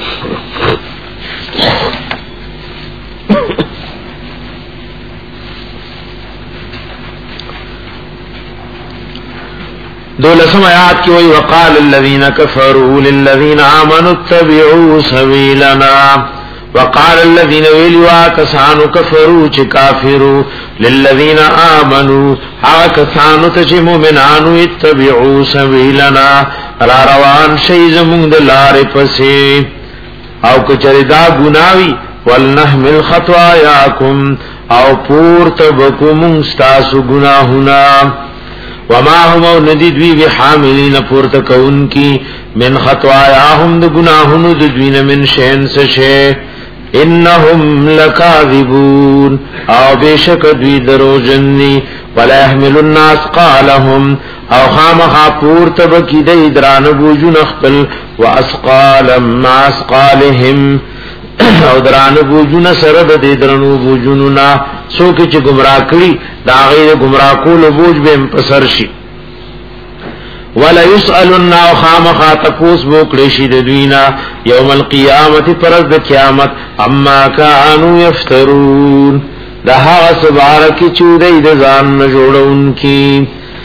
دولسم آیات کی وی وقال الذین کفروا للذین آمنوا اتبعوا سبیلنا وقال الذین ویلوا کسانو کفروا چی کافروا للذین آمنوا ها کسانو تچی مومنانو اتبعوا سبیلنا را روان شیز مند لار پسی او کچردا گناوی ولنحمل خطوایاکم او پورتبکم استاسو گناہنا وما هم ندیدوی بحاملین پورتکون کی من خطوایاهم د گناہونو د دوین من شین سشے انہم لکاذبون او بیشک دوی درو جنی ولا يحمل الناس قالهم او خامخا پورتبکی دی دران بوجون اخبل واسقالا ما اسقالهم او درانو بوجونا سرد دی درنو بوجونونا سوکی چه گمراه کری دا غیر گمراه کول بوج بیم پسر شی ولا يسألن او خامخا تپوس بوکڑشی دوینا یوم القیامت پرز دا قیامت اما کانو یفترون دا حاغ سبارکی چودی دا زان نجوڑون کی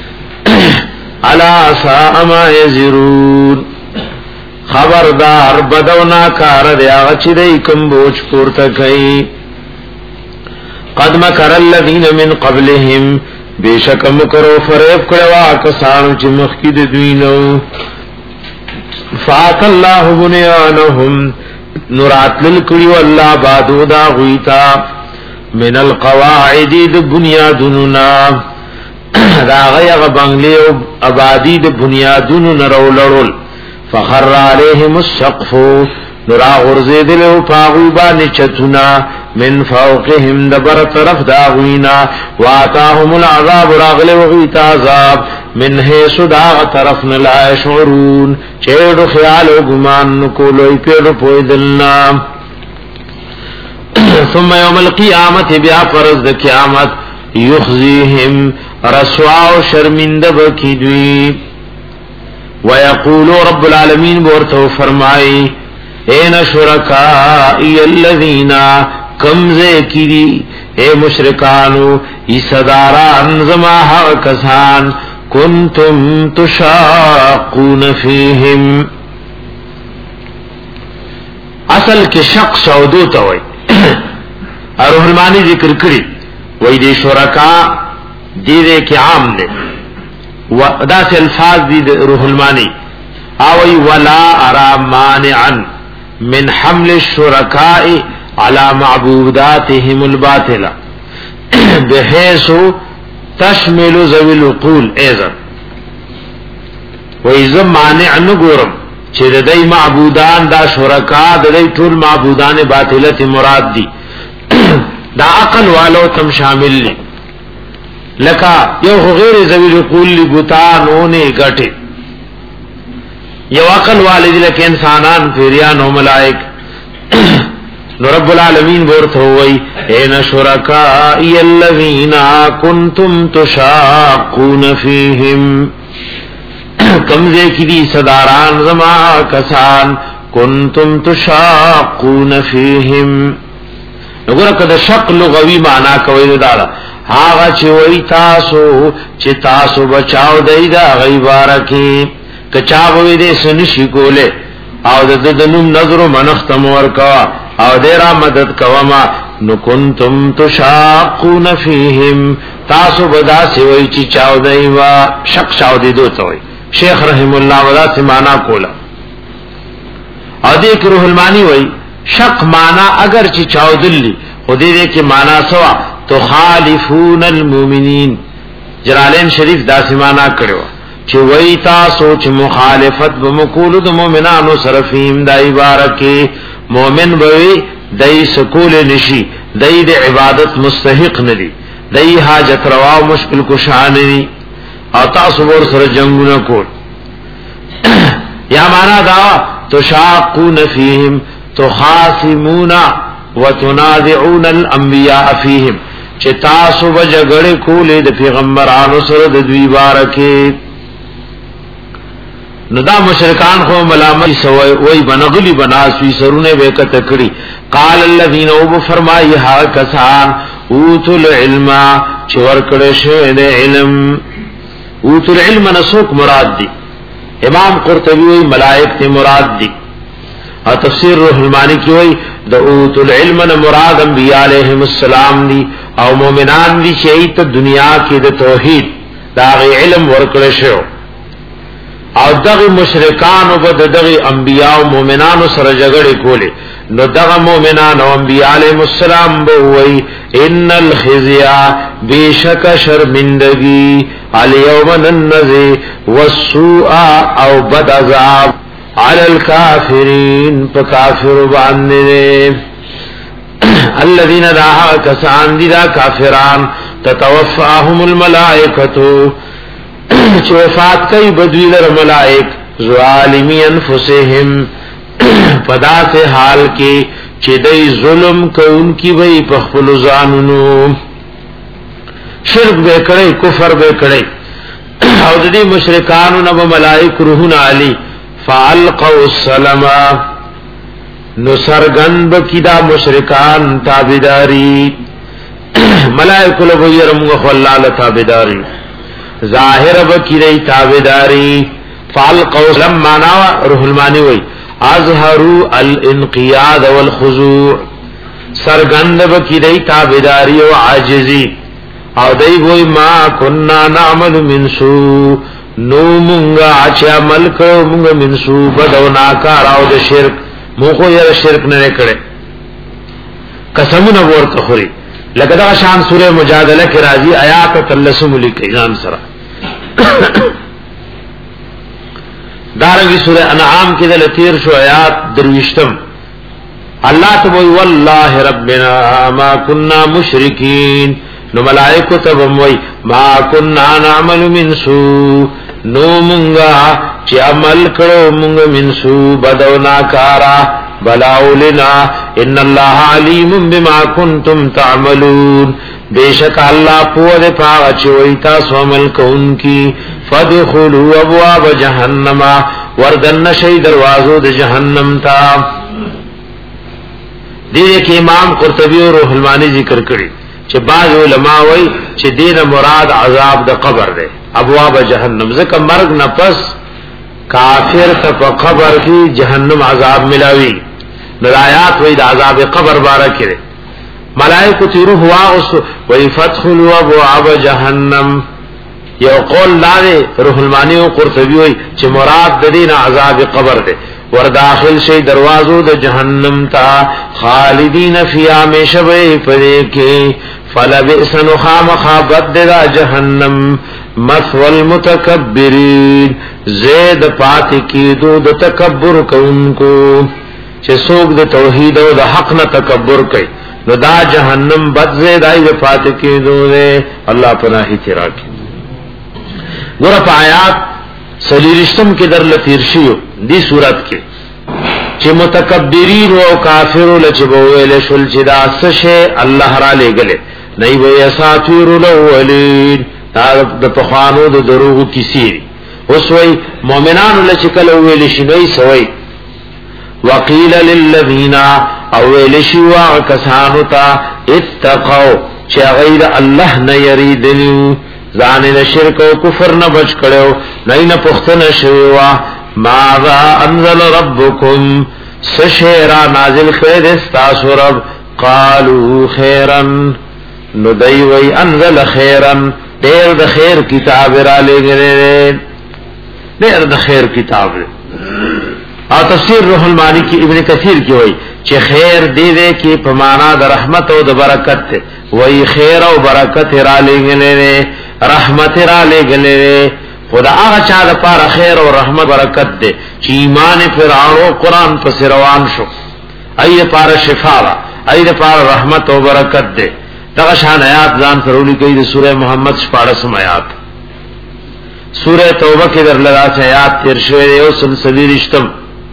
علا ساء ما یزرون خبردار بدونا کار دی آغا چی دی کم بوچ پورتا کئی قد مکر الذین من قبلهم بیشک مکرو فریب کروا کسانو چی مخید دوینو فات اللہ بنیانهم نرات للکریو اللہ بادو دا غیتا من القواعدی دا بنیادننا دا غیغ بنگلی ابادی دا بنیادننا رو لرول فخر علیہم السقف نرا غرزید لہو پاغوبا نچتنا من فوقهم دبر طرف داغوینا واتاهم العذاب راغل وغیت عذاب من حیث داغ طرف نلا شعرون چیڑو خیال و گمان نکولوی پیڑو پویدلنا ثم یوم القیامت بیا فرز دا قیامت یخزیهم رسواو شرمندب کی دوی ويقول رب العالمین بورتو فرمائی این شرکائی الذین کمزے کی اے مشرکانو ای صداران زماہا کسان کنتم تشاقون فیہم اصل کے شق سعودو تاوئی ارحلمانی ذکر کری وی دی شرکا دی دے کی عام دے دا سے الفاظ دی روح المانی اوی ولا ارا مانعا من حمل الشرکاء على معبوداتهم الباطلة بحيث تشمل ذوي العقول ایزا ویزا مانع نگورم چه دای معبودان دا شرکا دای طول معبودان باطلت مراد دی دا عقل والو تم شامل لی لکا یو غیر ذوی العقول لی بوتانونے گٹے یو عقل والد لکہ انسانان پیریان و ملائک نو رب العالمین بورت ہوئی این شرکائی الذین کنتم تشاقون فیہم کمزے کی دی صداران زما کسان کنتم تشاقون فیہم. نگورا کدا شق لغوی معنی کوئی دارا آغا چه وی تاسو چه تاسو بچاو دی دا غیبارکی کچاوی دی سنشی کولے او د دنم نظر و منختم ورکوا او دیرا مدد کوما نکنتم تشاقون فیہم تاسو بدا سوئی چی چاو دی و شق چاو دی دو توئی. شیخ رحم اللہ ودا سے معنی کولا او دیکھ روح المانی وی شق معنی اگر چی چاو دلی خودی دے کی معنی سوا تخالفون المومنین. جلالین شریف دا سے معنی کرو چی وی تاسو چی مخالفت بمکولو دا مومنانو صرفیم دا عبارکی مومن بوی دای سکول نشی دای د عبادت مستحق ندی دای حاجت روا مشکل کشا ندی او تاسو ور سره جنگونه کول. یا معنا دا تشاقون فیهم تخاصمون وتنازعون الانبیاء فیهم چې تاسو وجګړه کولې د پیغمبرانو سره د دوی بارکه. نو دا مشرکان خو ملامت سوئی وی بنغلی بناسوی سرونه بیکت کری. قال الذین اوب فرمائی ها کسان اوتو العلم چور کڑشو دے علم. اوتو العلم نسوک مراد دی. امام قرطبی وی ملائک تی مراد دی. اور تفسیر روح المانی کی وی دا اوتو العلم مراد انبیاء علیہم السلام دی او مومنان دی چیت دنیا کی دا توحید دا غی علم ورکڑشو او دغه مشرکان او دغه انبیاء او مومنانو سره جګړه کوله. نو دغه مومنان او انبیاء علیهم السلام به وای ان الخزي بیشک شرمندگی الیوم النذی والسوء او بد عذاب علی الکافرین فکافر باندې الذين راها کسان دي دا کافران تتوفاهم الملائکه چه وفات کئی بدوی لر ملائک ظالمی انفسهم پدا سے حال کی چه دی ظلم کون کی بئی پخفل زانونو شرک بے کڑی کفر بے کڑی او دی مشرکانو نب ملائک روحن علی فالقو السلام نو سرگن بکی دا مشرکان تابداری ملائک لبو یرمگا خوالا لتابداری ظاہر بکی رئی تابداری. فالقو سلم معناوا روح المانی وی اظہروا الانقیاد والخضوع سرگند بکی رئی تابداری و عاجزی او دی وی ما کننا نعمل من سو نو منگا آچے عمل کرو منگا من سو بدو ناکار او دا شرک موخو یر شرک ننے کرے قسمون بورت خوری. لقد شان سورہ مجادلہ کی راضی آیات تلسم لکی جان سرا دارنگی سورہ انعام کی دل تیر شو آیات درویشتم اللہ تبوی واللہ ربنا ما کننا مشرکین. نو ملائکو تبوی ما کننا نعمل من سو نو منگا چی عمل کرو منگا من سو بدو ناکارا بلاولنا ان اللہ علیم بما کنتم تعملون بے شک اللہ پود پاغ چوئیتا سومل کون کی فدخلوا ابواب جہنم وردن شئی دروازو د جہنم تا. دیدے کہ امام قرطبی و روح المانی ذکر کری چھ بعض علماء وی چھ دین مراد عذاب دا قبر دے ابواب جہنم ذکر مرگ نفس کافر تا پا قبر کی جہنم عذاب ملاوی. نرایات وی دا عذاب قبر بارا کرے ملائکو تی روح واغس وی فتخلوا ابواب جہنم. یو قول لارے روح المانی و قرطبی وی چھ مراد دین عذاب قبر دے ور داخل شئی دروازو د جہنم تا خالدین فی ہمیشہ بے پدے کے فلبئس نخام خابت دا جہنم مثوى المتکبرین زید پاتی کی دو د تکبر کون کو چه سوک د توحید و د حق نہ تکبر کئی نو دا جہنم بد زید آئی د پاتی کی دو دے. اللہ پناہی تیرا کی گورا پا آیات سلیرشتم کے در لتیرشیو دی صورت کے چه متکبرین و کافر لچبویل شل چه دا سشے اللہ را لے گلے نئی بے اساطیر الاولین دا پخوانو دا دروغ کسی اوس وی مؤمنانو لچکل ویل شنوي سوي وقيل للذين او ویل شوا کسانو تا اتقوا چې غیر الله نه یریدنیو ځان له شرک او کفر نه بچ کړو نه نه پختنه شوا ماذا انزل ربكم سشیرا نازل کړی دستاسو رب قالوا خيرا ندای وی انزل خيرا ډیر د خیر کتاب را لګره ډیر د خیر کتاب او تفسیر روح المانی کی ابن کثیر کی وای چې خیر دی دې کې په معنا د رحمت او د برکت ته وای خیر او برکت را لګره رحمت را لګره خدا هغه چا د پاره خیر او رحمت برکت دے چې ایمان فرعون او قران پس روان شو اې پاره شفا وا اې پاره رحمت او برکت دے دغه شان آیات ځان سرولی کوي د سوره محمد شپږم آیات سوره توبه کې در لگا چې آیات تیر شوی او سلسله رښتم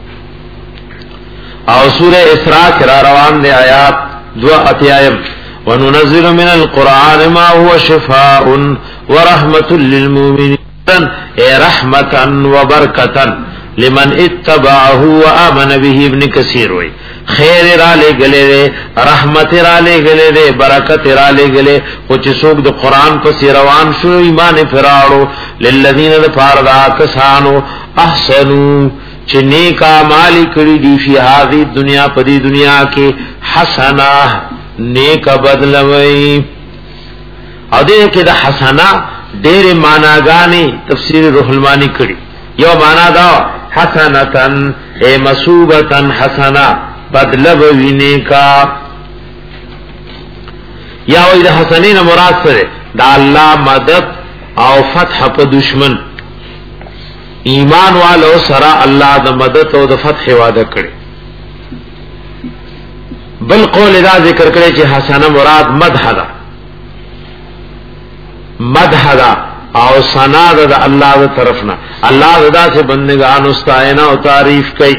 او سوره اسراء کې را روان دي آیات دو اتیایم وننزل من القران ما هو شفاء ورحمه للمؤمنين اے رحمتا و برکتا لمن اتبعه و آمن به ابن کثیر وی خیر را لے گلے دے رحمت را لے گلے دے برکت را لے گلے کچھ سوک دے قرآن پس روان شو ایمان فراڑو للذین دے پاردا کسانو احسنو چھ نیکا مالی کری دی فی حاضی دنیا پدی دنیا کے حسنا نیکا بدلوئی او دے کہ دا حسنا ډېر معناګانې تفسیر روح المانی کړي یو معنا دا حسنتن اے مسوبتن حسنا بدل وینه کا یا وې د حسنین مراد سره دا الله مدد او فتح په دشمن ایمان والو سره الله د مدد او د فتح وعده کړي بل قول دا ذکر کړي چې حسنه مراد مدح ده مدح دا او ثنا دا اللہ دا طرفنا اللہ دا سے بندگان استائنا او تعریف کئی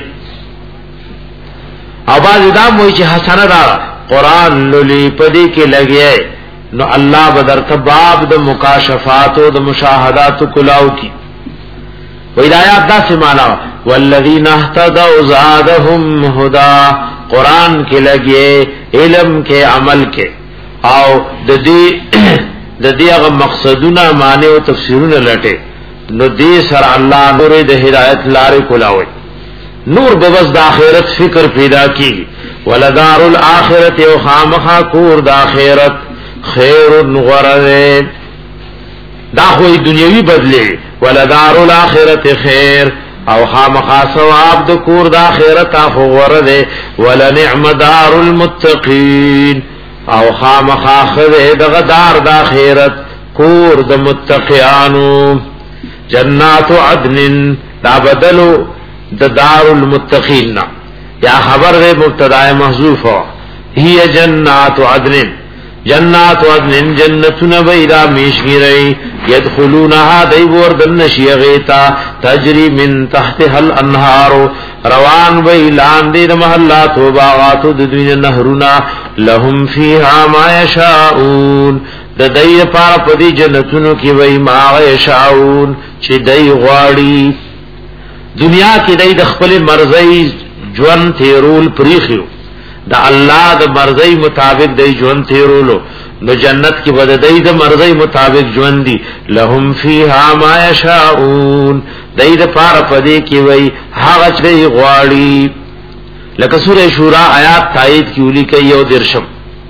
او باز دا موئی چی حسن دا قرآن للی پدی کے لگئے نو اللہ بدر تباب دا مکاشفات دا مشاہدات کلاو کی ویدایات دا سے مانا والذین اہتدوا زادهم ہدا قرآن کے لگئے علم کے عمل کے او دا دی د دې هغه مقصدونه معنی او تفسیرونه لټه نو دې سره الله نور د هدایت لارې کولاوي نور بوز د آخرت فکر پیدا کی ولدار الاخرت او خامخا کور د آخرت خیر غرض دا خو دنیوي بدله ولدار الاخرت خیر او خامخا ثواب د کور د آخرت خو غرض ولنعم دار المتقین او خامخا خذ دغه دار د اخرت کور د متقیانو جنات عدن دا بدلو د دار المتقین یا خبر دے مبتدا محذوف هي جنات عدن جنات عدن جنتنا بیدا میشگیری یدخلونها دی وردن شیغیتا تجری من تحتها الانهار روان بی لاندی دا محلات و باغاتو ددوین نهرونا لهم فیها ما یشاؤون دا دی پارا پدی جنتونو کی بی ما یشاؤون چی دی غاڑی دنیا کی دی دخپل مرزی جون تیرول پریخیو دا اللہ دا مرضی مطابق دی جون تیرولو نو جنت کی بددئی دا مرضی مطابق جون دی لهم فیها ما یشاؤون دی دا پار پدے کی وی حاغچ دی غواڑی لکہ سورہ شورا آیات تائید کی اولی کئی یو درشم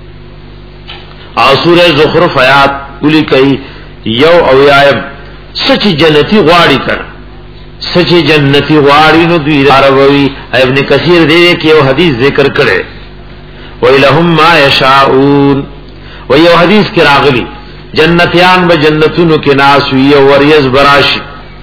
اور سورہ زخرف آیات اولی کئی یو اویائم سچی جنتی غواڑی کر سچی جنتی غواڑی نو دوی عربوی ابن کثیر دے کہ یو حدیث ذکر کرے وَإِلَهُمْ مَا يَشَاءُونَ وَيَوْ حدیث کی راغلی جنتیان با جنتونو کی ناسوی وریز براشی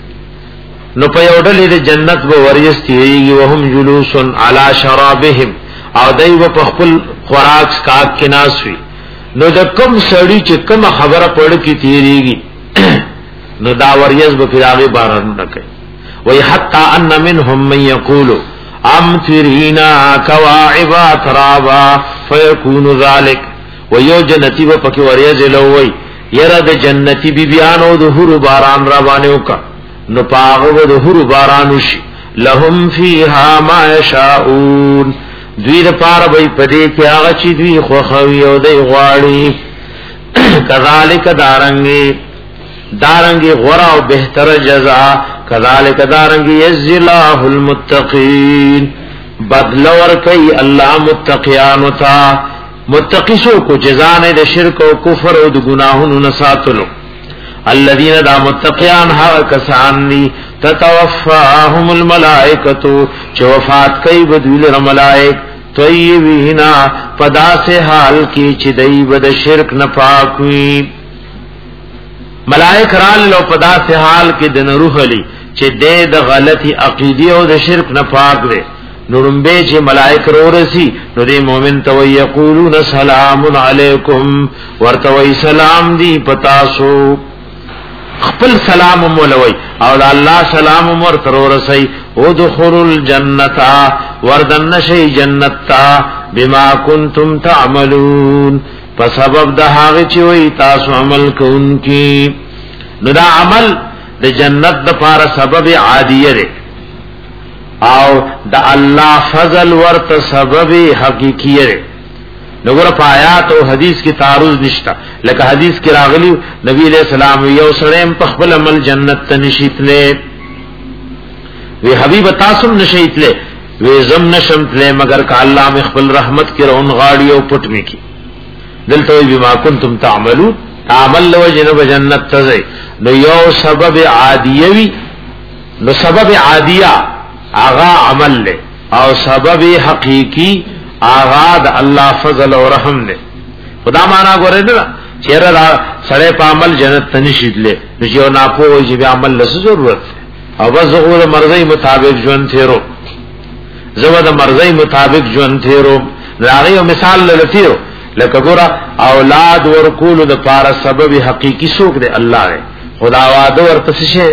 نو پا یوڈلی دا جنت با وریز تیریگی وهم جلوسن علا شرابهم او دای با پخپل خوراک سکاک کی ناسوی نو دا کم سڑی چه کم خبر پڑ کی تیریگی نو دا وریز با فراغی بارانو نکے وی حتی ان منهم من یقولو امترینا کواعبا ترابا فیکون ذالک ویو جنتی با پکی وریز لووی یرد جنتی بی بیانو دو حر باران رابانیو کا نو پاغو د هر بارانوش لهم فیها ما یشاؤون دوی د پاره وي پدې کې هغه چې دوی خوخوي او دوی غواړي کذالک دارنګي دارنګي غورا او بهتر جزاء کذالک دارنګي یذلاه المتقین بدل ور کوي الله متقیان تا متقیسو کو جزاء نه د شرک او کفر او د ګناهونو نساتلو الذين دا متقیان ها کسان دي تتوفاهم الملائکه چې وفات کوي بدویل ملائک طیبینا پدا سے حال کی چې دای بد شرک نه پاک وي ملائک رال لو پدا سے حال کې د روح علی چې د غلطی عقیده او د شرک نه پاک وي نورمبه چې ملائک رو رسی نو دی مومن تو یقولون سلام علیکم ورتوی سلام دی پتاسو خپل سلام مولوی او الله سلام مر ترورسی ادخلوا الجنه وردن شی جنت بما کنتم تعملون په سبب د هغه چې وی تاسو عمل کوونکی نو دا عمل د جنت د پاره سبب عادیه دی او د الله فضل ورته سبب حقیقی دی نګور پایات او حدیث کی تعارض نشتا لکه حدیث کی راغلی نبی علیہ السلام یو سلام په خپل عمل جنت ته نشیتله وی حبیب تاسم نشیتله وی زم نشمتله مگر ک الله مخبل رحمت کی رون غاڑی او پټ می کی دلته بما کنتم تعملون عمل لو جنب جنت ته نو یو سبب عادیوی نو سبب عادیہ آغا عمل لے او سبب حقیقی آغا دا اللہ فضل و رحم لے خدا مانا گو رہے نا چیر را سڑے پا عمل جنت تنشید لے نشیو ناپو ہوئی جی بے عمل لسو ضرورت ہے او بس زغو دا مرضی مطابق جون تیرو زغو دا مرضی مطابق جون تیرو راغی و مثال للتیرو لکه گورا اولاد ورکول دا پارا سبب حقیقی سوک دے اللہ ہے خدا وعدو ورتسشے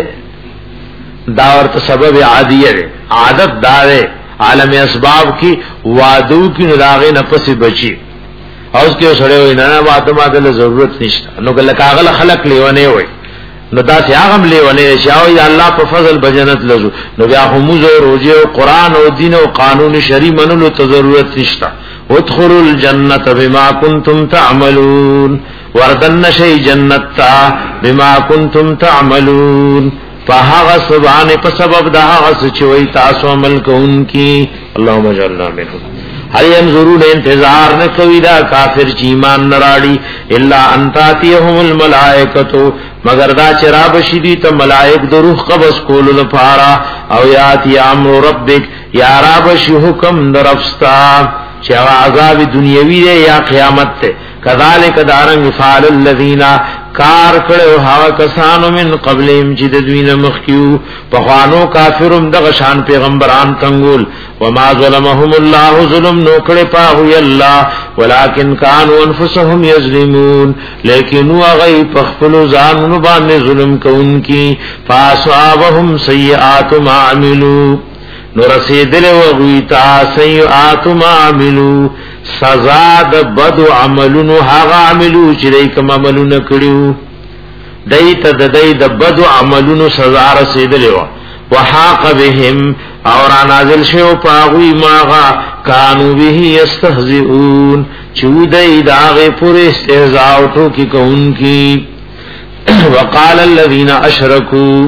داورت سبب عادیہ دے عادت دارے عالم اسباب کی وعدو کی نداغی نفس بچی او اس کے سڑے ہوئی نانا وعدو مادل ضرورت نشتا نو کہ لکاغل خلق لیوانے ہوئی نو دا سی آغم لیوانے شاوی اللہ پا فضل بجنت لزو نو بیا خموز و روجے و قرآن و دین و قانون شریع منلو تضرورت نشتا ادخلوا الجنت بما کنتم تعملون وردن شئی جنت تا بما کنتم تعملون فہاغ سبحانے پا سبب دا غس چوئی تاسو عمل کون کی اللہم اجعلنا منہم حل ینظرون انتظار نکوی دا کافر چیمان نراڑی الا انتاتیہم الملائکتو مگر دا چراب شدی تا ملائک دا روح قبض کولو دا پارا او یاتی عمر ربک یا رابشی حکم در افستا چاہا عذاب دنیاوی دے یا قیامت تے کذالک دارنگ فعل الذین کار کړو هاو کسانو من قبلهم چې د دوی نه مخکیو په خوانو کافرم د غشان پیغمبران تنگول وما ظلمهم الله ظلم نو کړي پاوی الله ولکن كانوا انفسهم یظلمون لیکن هغه په خپل ځانونو باندې ظلم کوونکی فاصابهم سیئات ما عملوا نو رسیدل وغیتا سیئات ما عملوا سزا د بد عملونو هغه عملو چې دای کوم عملونه کړیو دای ته د دای د بد عملونو سزا رسیدلې و وحاق بهم اور نازل شو پاغوی ماغا کانو به یستهزئون چودای داغه پر استهزاء او ټوکی کوونکی وقال الذين اشركوا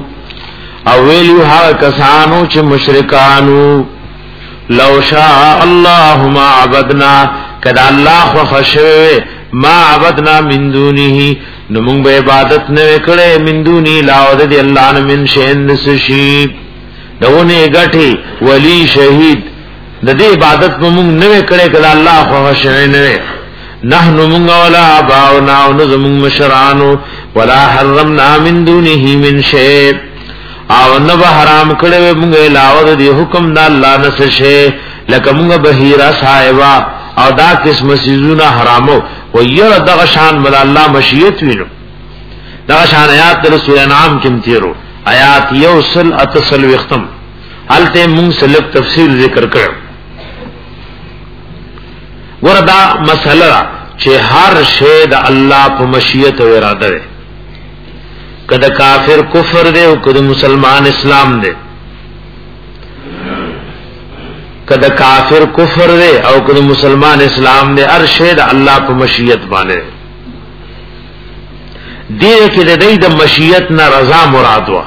اویلو ها کسانو چې مشرکانو لو شاء الله ما عبدنا کدا الله خشوه ما عبدنا من دونه نمون به عبادت نه کړي من دوني لاود دي الله نه من شین سشي دونه غټي ولی شهید د دې عبادت مونږ نه کړي کدا الله خشوه نه نحنو مونږ ولا باونا او زمون مشرانو ولا حرمنا من دونه من شيء او نو حرام کړي مونږه علاوه دی حکم د الله نسشه لکه مونږه بهیرا صاحبہ او دا قسم سيزونه حرامو و ير دغه شان بل الله مشیت وینو دغه شان آیات د سورہ انعام کې تیرو آیات یوصل اتصل وختم حالته مونږ سلک تفصیل ذکر کړو وردا مسله چې هر شی د الله په مشیت او اراده ده کدا کافر کفر دے او کدا مسلمان اسلام دے کدا کافر کفر دے او کدا مسلمان اسلام دے ارشد اللہ په مشیت باندې دې کې د دې د مشیت نه رضا مراد وا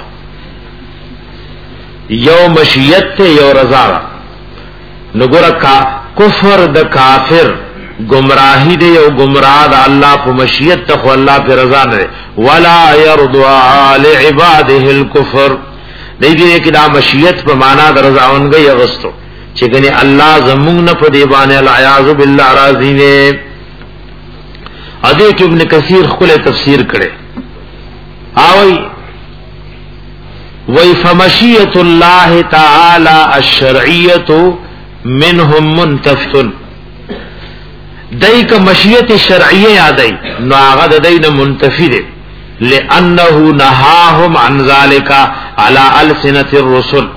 یو مشیت ته یو رضا نګور کا کفر د کافر گمراہی دے او گمراہ دا اللہ پا مشیت تخو اللہ پا رضا نرے ولا یرضوا لعباده الكفر دیگی کہ دا مشیت پا مانا دا رضا ونگئی اغسطو چکنے اللہ زمونگ نا پا دیبانے العیاذ باللہ راضی نے ادے کہ ابن کثیر خل تفسیر کرے آوئی وی فمشیت اللہ تعالی الشرعیت منہم منتفتن دای کا مشیت شرعیه یادای نو هغه دای نه منتفی دی لانه نهاهم عن ذلك على السنه الرسل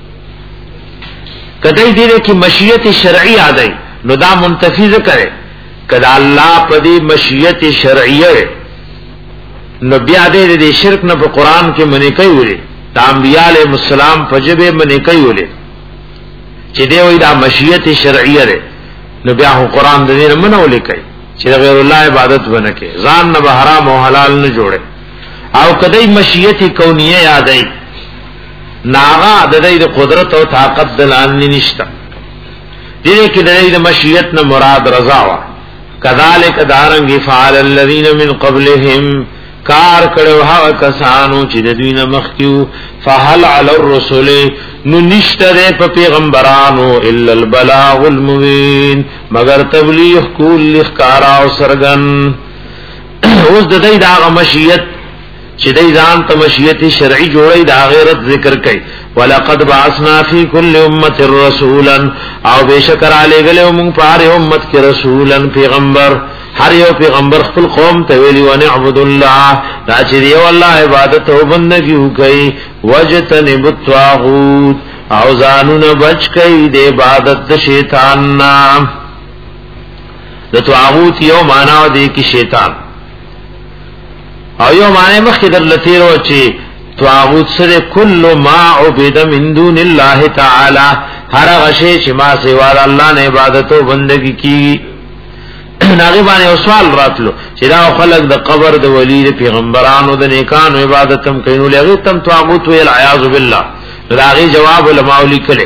کدی دې کی مشیت شرعیه یادای نو دا منتفی ذکر کدا الله په دې مشیت شرعیه نو بیا دې شرک نه په قران کې منی کوي ولې د انبیاء علیهم السلام په جبه منی کوي ولې چې دی وای دا مشیت شرعیه ده نو بیا قرآن د دې منو لیکي چې غیر الله عبادت ونکي ځان نه حرام او حلال نه جوړي او کدی مشیت کونیه یادای ناغا د دې قدرت او طاقت دلان نشته دې کې د دې مشیت نه مراد رضا وا کذالک دارنګ فعل الذين من قبلهم کار کړو هغه کسانو چې د دوی نه مخکیو فهل علی الرسل نو نشتره په پیغمبرانو الا البلاغ المبین مگر تبلیغ کول لخکارا او سرغن اوس د دې دا مشیت چې دې ځان ته مشیت شرعي جوړي دا غیرت ذکر کوي ولقد بعثنا فی کل امه رسولا او بشکر علی گله موږ په هر امت کې رسولا پیغمبر هر یو پیغمبر خپل قوم ته ویلی و نعبد الله دا چې دی والله عبادت او بندگی وکي وجتنب الطاغوت او ځانونه بچ کئ د عبادت د شیطان نه د طاغوت یو معنا دی کی شیطان او یو معنی مخکې در لتیرو چې طاغوت سره کل ما عبد من دون الله تعالی هر غشی چې ما سوا الله نه عبادت او بندگی کی ناغي باندې او سوال راتلو چې دا خلق د قبر د ولی د پیغمبرانو د نیکانو عبادت هم کینو لغه تم طاغوت ویل عیاذ بالله راغي جواب علماء لیکل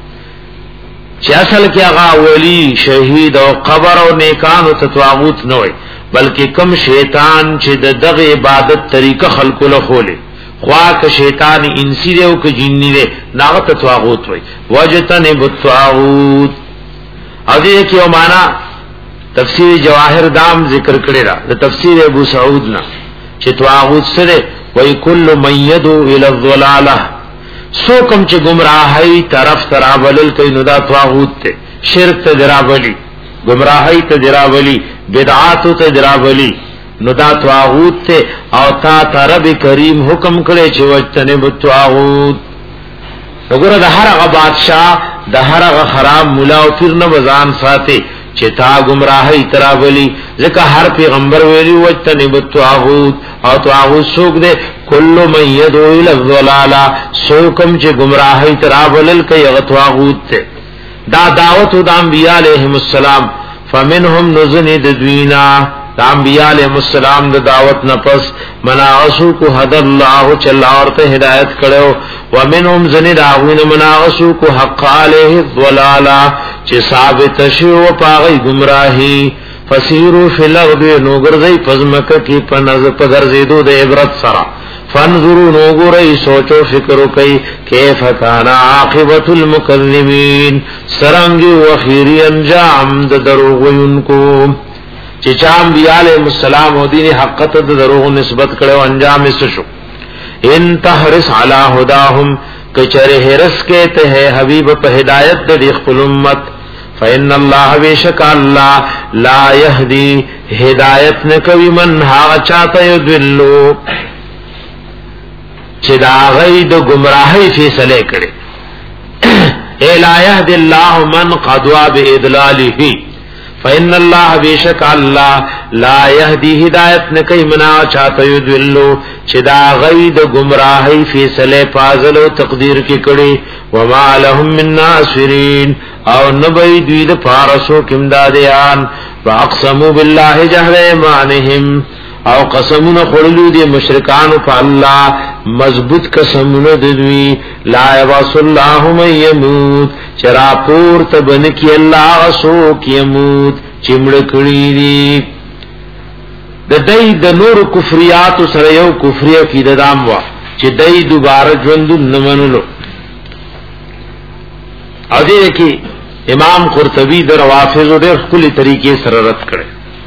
چې اصل کې هغه ولی شهید او قبر او نیکانو ته طاغوت نه وي بلکې کم شیطان چې د دغه عبادت طریقه خلقو له خوله خواک شیطان انسی دی او که جنی دی ناغه ته طاغوت وي وجتنب الطاغوت او دې کې یو معنا تفسیر جواهر دام ذکر کړی دا د تفسیر ابو سعود نا چې طاغوت سره وای کل من يدعو الى الضلاله سو کم چې گمراهی طرف ترابلل کین نو دا طاغوت ته شرک ته درابلی گمراهی ته درابلی بدعات ته درابلی نو دا طاغوت ته او تا رب کریم حکم کړي چې وجتنه بطاغوت وګوره د هر هغه بادشاہ د هر هغه خراب مولا او پیر نه بزان ساتي چې تا گمراهی ترابلی ځکه هر پیغمبر ویلی وجتنه بطاغوت او طاغوت څوک دی کل من يدعو الى الضلاله سوکم چې گمراهی ترابلل کوي هغه طاغوت ته دا دعوت د انبیاء علیهم السلام فمنهم نزن دوینا د انبیاء علیهم السلام د دعوت نه پس مناعسو کو حد الله چل اورته هدایت کړو ومنهم زن داوین مناعسو کو حق علیه الضلاله چې ثابت شو پاغي گمراهی فسیرو فی الارض نوګرځي پزمکه کی پنځ پګرځیدو د عبرت سره فانظروا نوګورئ سوچو فکر وکئ کیف کان عاقبت المکذبین سرنګ او اخیری انجام د دروغونکو چې چام بیاله السلام او دین حق ته د دروغ نسبت کړو انجام یې شو ان تحرس علی هداهم کچره هرس کې ته ہے حبیب په ہدایت د خپل امت فإن الله بشک الله لا يهدي هدایت نه کوي من ها چاته یذلو چې دا غي د گمراهۍ فیصله کړي الا يهدي الله من قضوا باضلاله فإن الله بیشک الله لا يهدي هدایت نکي منا چاته یذلو چې دا غید گمراهی فیصله فاضل او تقدیر کې کړي وما لهم من ناصرین او نبی دوی د فارسو کمدادیان واقسموا بالله جهر ایمانهم او قسمونه خړلو دي مشرکان په الله مضبوط قسمونه دوی لا یواس الله من يموت چرا پور ته بن کی الله سو کی يموت چمړ کړی دي د دای د نور کفریات سره یو کفریه کی د دام وا چې دای دوباره ژوند نه منلو او دې کې امام قرطبی د روافض ډېر خپل طریقې سره رد کړي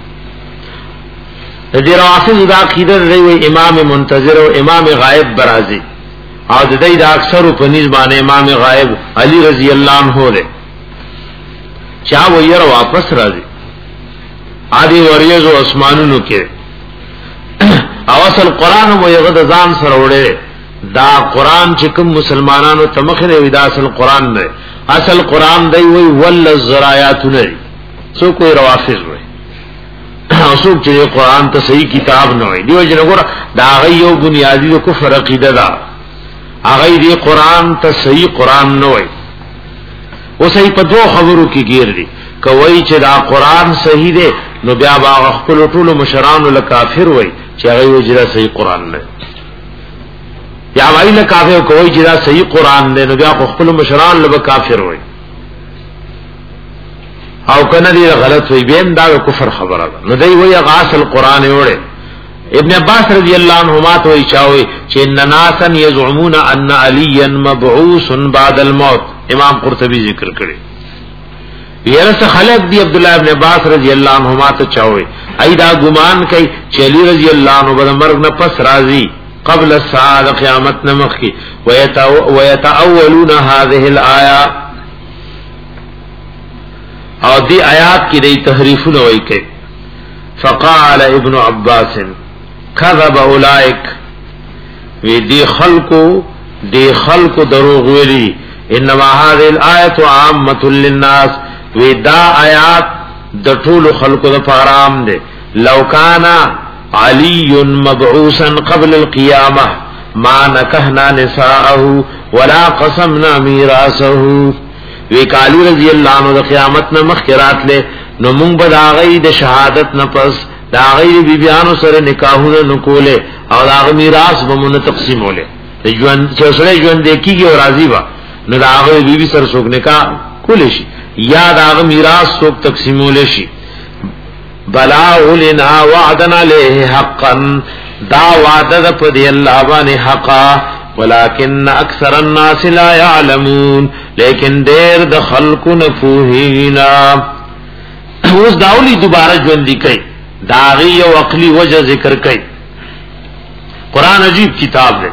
د دې روافض د عقیده دی امام منتظر او امام غائب برازي او د دې د اکثر په نسبانه امام غائب علی رضی الله عنه له چا وير واپس راځي عادي وریځو اسمانونو کې او اصل قران مو یو د ځان سره وړي دا قران چې کوم مسلمانانو تمخره وي دا اصل قران نه اصل قران دی وی ول الزرایات نه سو کوئی روافض وي اوسو چې قران ته صحیح کتاب نه وي دیو جن وګوره دا غيو بنیادی د کفر عقیده دا هغه دی قران ته صحیح قران نه وي او صحیح په دوه خبرو کې گیر دي کوي چې دا قران صحیح دی نو بیا باغ خپل ټول مشران له کافر وي چې هغه وجره صحیح قران نه یا وایي له کافر کوي چې دا صحیح قران دی نو بیا خپل مشران له کافر وي او کنه دی غلط وي بیم دا کفر خبره نو دی وی غاصل قران وړي ابن عباس رضی الله عنهما تو ایچاوي چې ناسا یزعمون ان علیا مبعوث بعد الموت امام قرطبی ذکر کړي یرس خلق دی عبد الله ابن عباس رضی الله عنهما ته چاوي ایدا ګمان کوي چې علی رضی الله عنه بعد مرګ نه پس راضی قبل الساعه قیامت نمخ کی ويتاولون هذه الايه او دی آیات کی دی تحریفونه وای کوي فقال ابن عباس كذب اولئک وی دی خلقو دی خلقو دروغ ویلی انما هذه الايه عامه للناس وی دا آیات د ټول خلقو لپاره عام دي لو کان علی مبعوثا قبل القيامه ما نكحنا نساءه ولا قسمنا میراثه وی کالی رضی اللہ عنہ دا قیامت نا مخیرات لے نو مونگ با دا غی دا شہادت نا پس دا غی بی بیانو سر نکاحو نا نکولے او دا غی میراث بمون تقسیمو لے چوسرے جوان دیکھی گی و راضی با نو دا غی بی بی سر سوک نکاح کولے شی یا دا غی میراث سوک تقسیمو لے شی بلا اولنا وعدنا لے حقا دا وعد دا پدی اللہ بانی حقا ولكن اکثر الناس لا يعلمون لیکن دیر د خلق نفوهینا اوس داولی دوباره ژوند دی کوي داغي او عقلی وجه ذکر کوي قران عجیب کتاب دی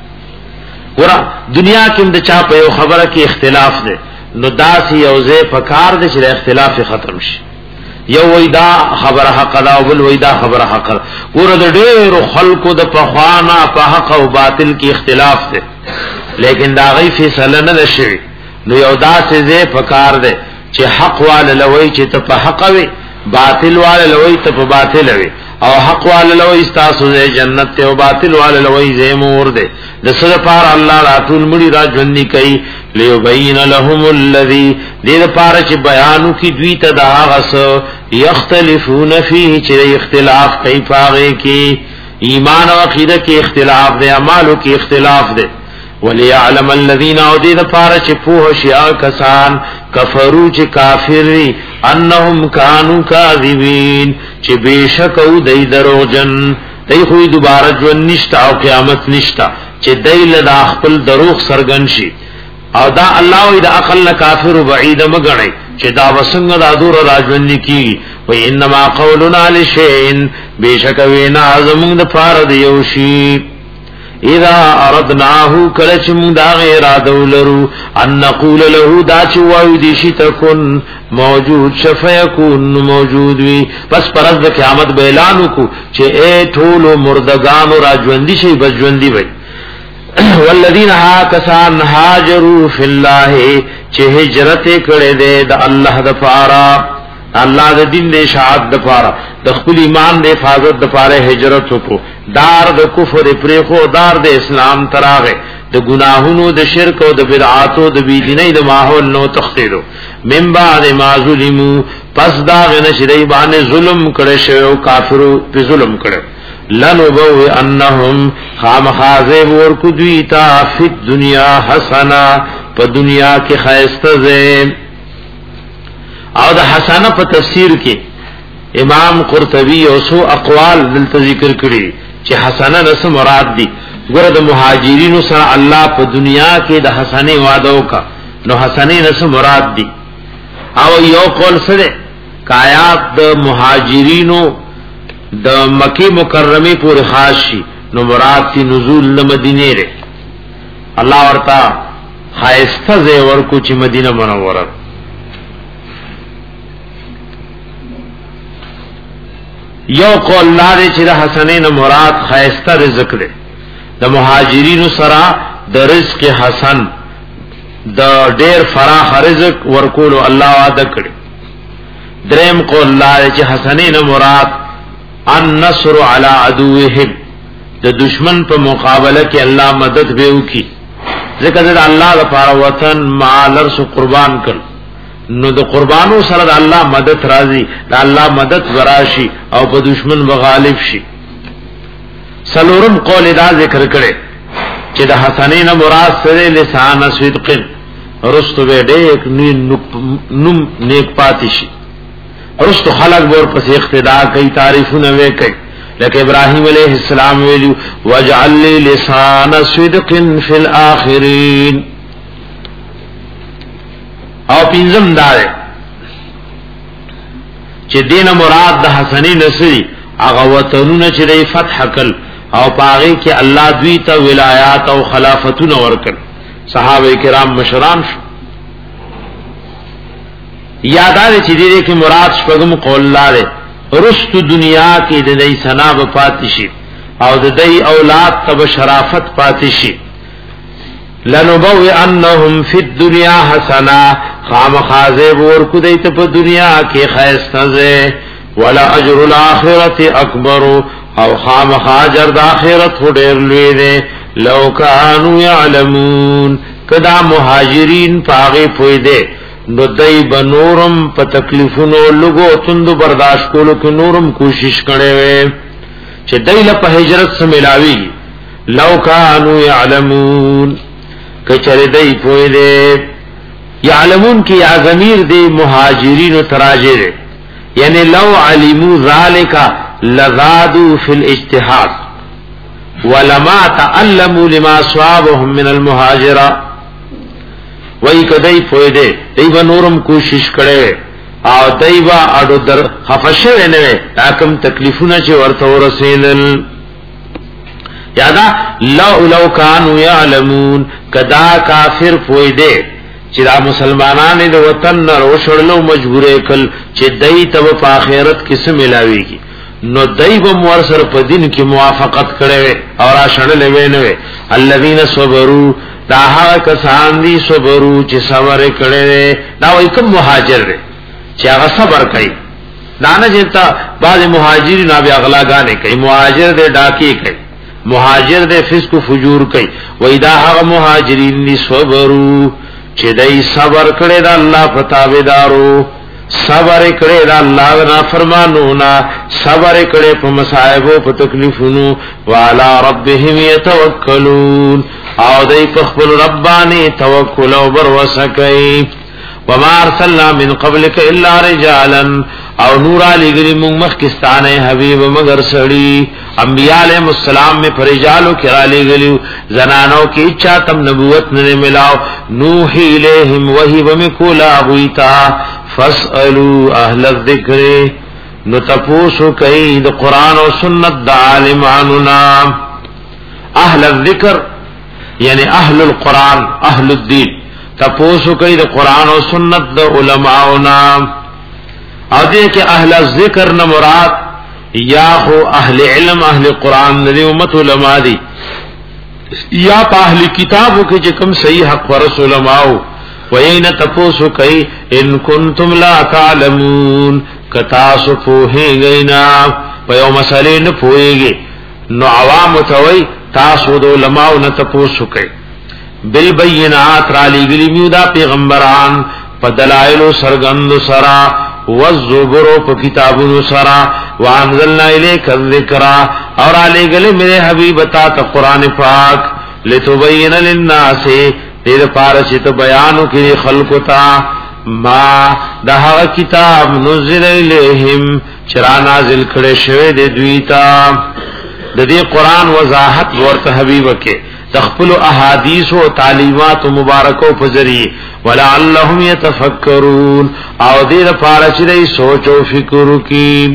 ورا دنیا کې د چا په خبره کې اختلاف دی نو داس یو ځای پکار دی چې اختلاف ختم شي یو وېدا خبره حق دا او بل وېدا خبره حق ګوره د ډېر خلکو د پخوانا په حق او باطل کې اختلاف دی لیکن دا غي فیصله نه شي نو یو داسې ځای پکار دی چې حق وال لوي چې ته په حق وي باطل وال لوي ته په باطل وي او حق وال لوي تاسو ځای جنت ته او باطل وال لوي ځای مور دی د سره پار الله راتول مړي را ژوند کوي ليبين لهم الذي دې لپاره چې بیانو کې دوی ته دا غس یختلفون فيه چې اختلاف کوي پاره کې ایمان او عقیده کې اختلاف دی اعمالو کې اختلاف دی وليعلم الذين اودي لپاره چې په شیا کسان کفرو چې کافر انهم كانوا كاذبين چې بشک او دای دروغجن دای خو دوباره ژوند نشتا او قیامت نشتا چې دای له خپل دروغ سرګن شي او دا الله وی دا عقل کافر بعید مګړی چې دا وسنګ دا دور راځوند کی و انما قولنا لشیء بشک وینا زمون د فار دی یوشی اذا اردناه کلچ من دا غیر ادولرو ان نقول له دا چې وای دي شي تکون موجود شفیکون موجود وی پس پرز د قیامت به اعلان کو چې اے ټول مردگان راځوندي شي بجوندي وي والذین ها کسان هاجروا فی الله چې هجرت کړي دي د الله د پاره الله د دین د اشاعت د پاره د خپل ایمان د حفاظت د پاره هجرت وکړو دار د کفر پرې خو دار د اسلام تراغه د گناهونو د شرک او د بدعاتو د بيدینۍ د ماحول نو تختیدو من بعد ما ظلمو پس دا غنه شری باندې ظلم کړي شو کافرو په ظلم کړي لنبو انهم خامخازه ورکو دویتا فی الدنیا حسنا په دنیا کې خیسته زین او د حسنه په تفسیر کې امام قرطبی او سو اقوال دلته ذکر کړي چې حسنه رس مراد دي ګره د مهاجرینو سره الله په دنیا کې د حسنه وعده وکا نو حسنه رس مراد دي او یو قول سره کایات د مهاجرینو د مکی مکرمه پورې خاصي نو مراد تی نزول د مدینه ره الله ورتا خایسته زې ورکو چې مدینه منوره یو قول لاره چې د حسنین مراد خایسته رزق ده د مهاجرینو سره د رزق حسن د ډېر فراخ رزق ورکول الله وعده کړی دریم قول لاره چې حسنین مراد النصر علی عدوهم د دشمن په مقابله کې الله مدد به وکي ځکه چې الله لپاره وطن مال ارس قربان کړ نو د قربانو سره د الله مدد راځي د الله مدد وراشي او په دشمن مغالب شي سلورم قول دا ذکر کړي چې د حسنین مراد سره لسان صدق رستو به ډېر نوم نیک پاتې شي رستو خلق ور پس اقتدا کوي تعریفونه وکړي لکه ابراهيم عليه السلام ویلو واجعل لي لسان صدق في الاخرين او پینځم دار چې دین مراد د حسنین نصری هغه وطنونه چې د فتح کل او پاغي کې الله دوی ته ولایات او خلافتونه ورکړ صحابه کرام مشران شو یادار چې دې کې مراد شپږم قول لاره رست دنیا کې د دې سنا و پاتشي او د دې اولاد تب شرافت پاتشي لنبوئ انهم فی الدنیا حسنا خامخازه ورکو دیت په دنیا کې خیسته ده ولا اجر الاخرت اکبر او خامخاجر د اخرت ډیر لوی ده لو کانوا یعلمون کدا مهاجرین پاغه پوی ده نو دای بنورم په تکلیفونو لګو تند برداشت کولو کې نورم کوشش کړي وي چې دای له په هجرت سره ملاوي لو کانوا یعلمون کچره دای پوی ده یعلمون کی یا ضمیر دی مهاجرین و تراجر یعنی لو علمو ذالک لزادو فی الاجتحاد ولما تعلموا لما صابهم من المهاجرہ وای کدی پوی دی دی و نورم کوشش کړي او دی و اډو در خفشه نه تاکم تکلیفونه چې ورته ورسېدل یادا لو لو کانوا یعلمون کدا کافر پوی دی چې دا مسلمانانو د وطن نه روشړلو مجبورې کل چې دای ته په آخرت کې څه ملاويږي نو دای به مور سره په دین کې موافقت کړي او را شړلې وینوي الذين صبروا دا هغه کسان دي صبرو چې صبر کړي دا وای کوم مهاجر دي چې هغه صبر کوي دا نه چې تا بعض مهاجرین بیا غلاګانې کوي مهاجر دې ډاکی کوي مهاجر دې فسق او فجور کوي وای دا هغه مهاجرین دي صبرو چې دای صبر کړي دا الله فتاویدارو صبر کړي دا الله نه فرمانو نا صبر کړي په مصائب او په تکلیفونو وعلى ربهم يتوکلون او دای په خپل ربانی توکل او بر وسکای وما ارسلنا من قبلك الا رجالا او نور علی گری موږ مخکستانه حبیب مگر سړی انبیاء علیهم السلام میں فرجالو کرا لی گلیو زنانوں کی اچھا تم نبوت نے ملاو نوحی الیہم وحی بمکولا غیتا فاسألوا اہل الذکر نتپوسو کئی دا قرآن و سنت دا عالماننا اہل الذکر یعنی اہل القرآن اہل الدین تپوسو کئی دا قرآن و سنت دا علماؤنا او دے کہ اہل الذکر نمراد یا خو اہل علم اہل قرآن ندی امت علماء دی یا پا اہل کتابو کے جکم صحیح حق ورس علماء وین تپوسو کئی ان کنتم لا تعلمون کتاسو پوہی نا پیو مسئلے نا پوہی گئی نو عوام توئی تاسو دو علماء نا تپوسو کئی بالبینات را لگلی میودا پیغمبران پا دلائلو سرگند سرا والزبرو پا کتابونو سرا وانزلنا الیک الذکر اور آلے گلے میرے حبیبتا تا قرآن پاک لتبین للناس دیر پارچت بیانو کی خلقو تا ما دہا کتاب نزل الیہم چرا نازل کھڑے شوے دے دویتا دے قرآن وضاحت ورت حبیب کے تخپل احادیث و تعلیمات و مبارکو پذری ولعلہم یتفکرون او دیر پارچ دی سوچ و فکر کی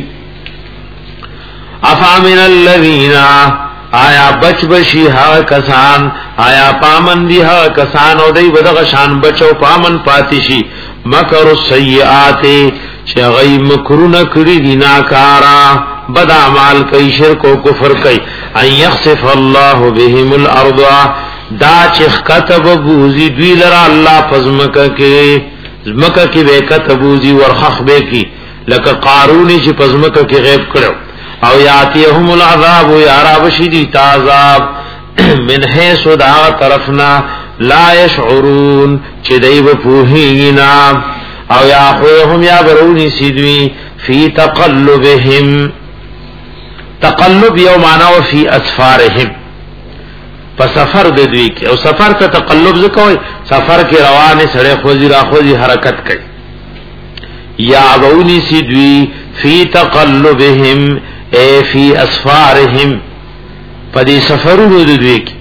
افامن الذین آیا بچ بشی ہا کسان آیا پامن دی ہا کسان او دی بدغشان بچو پامن پاتشی مکر السیئات چغی مکرون کری دی ناکارا بد اعمال کئی شرک و کفر کئی ان یخسف اللہ بهم الارض دا چخ کتب بوزی دوی لرا اللہ پزمکہ کے زمکہ کی بے کتب بوزی ورخخ بے کی لکا قارونی چی پزمکہ کی غیب کرو او یاتیہم العذاب یارا بشیدی تعذاب من حیث دا طرفنا لا یشعرون چی دیب پوہینا او یاخویہم یا برونی سیدوی فی تقلبہم تقلب یو معنی و فی اسفارہم پا سفر دے دوی کی او سفر کا تقلب ذکوئی سفر کی روان سڑے خوزی را خوزی حرکت کئی یا برونی سیدوی فی تقلبہم اے فی اسفارہم پا دی سفرون دے دوی کی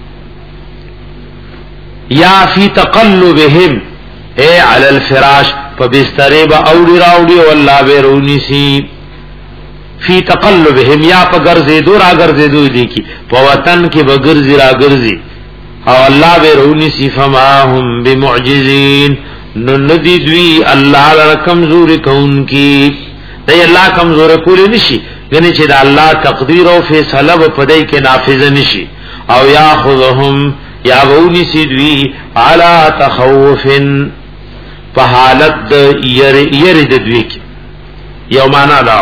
یا فی تقلبہم اے علی الفراش پا بسترے با اوڑی راوڑی واللہ بیرونی سی فی تقلبہم یا پا گرزے دو را گرزے دو دیکی پا وطن کی با گرزی را گرزی او اللہ بیرونی سی فما ہم بمعجزین نندی دوی اللہ لر کمزور کون کی دی اللہ کمزور کولی نشی یعنی چی دا اللہ تقدیر و فیصلہ و پدائی کے نافذ نشی او یا خذہم یا بونی سی دوی علا تخوفن پا حالت یرد دوی کی یو مانا داو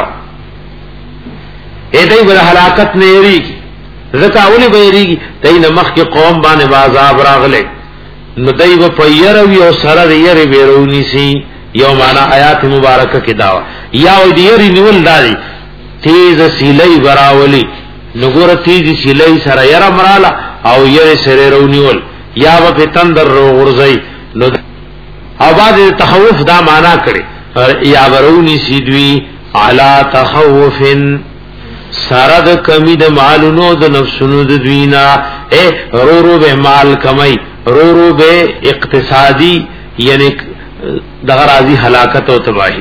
اے دای بر ہلاکت نے یری کی زکا اولی بیری کی دای نمخ کی قوم بانے بازاب راغلے نو دای با پیروی او سرد یری بیرونی سی یو مانا آیات مبارکہ کی دعوی یا او دی یری نول داری تیز سیلی براولی نگور تیز سیلی سر یر مرالا او یر سر رونیول یا با پی تندر رو غرزی نو او بعد تخوف دا مانا کرے یا برونی سیدوی علا تخوفن سرد کمی د مالونو د نفسونو د دوینا اے رو رو بے مال کمی رو رو بے اقتصادی یعنی دغرازی حلاکت و تباہی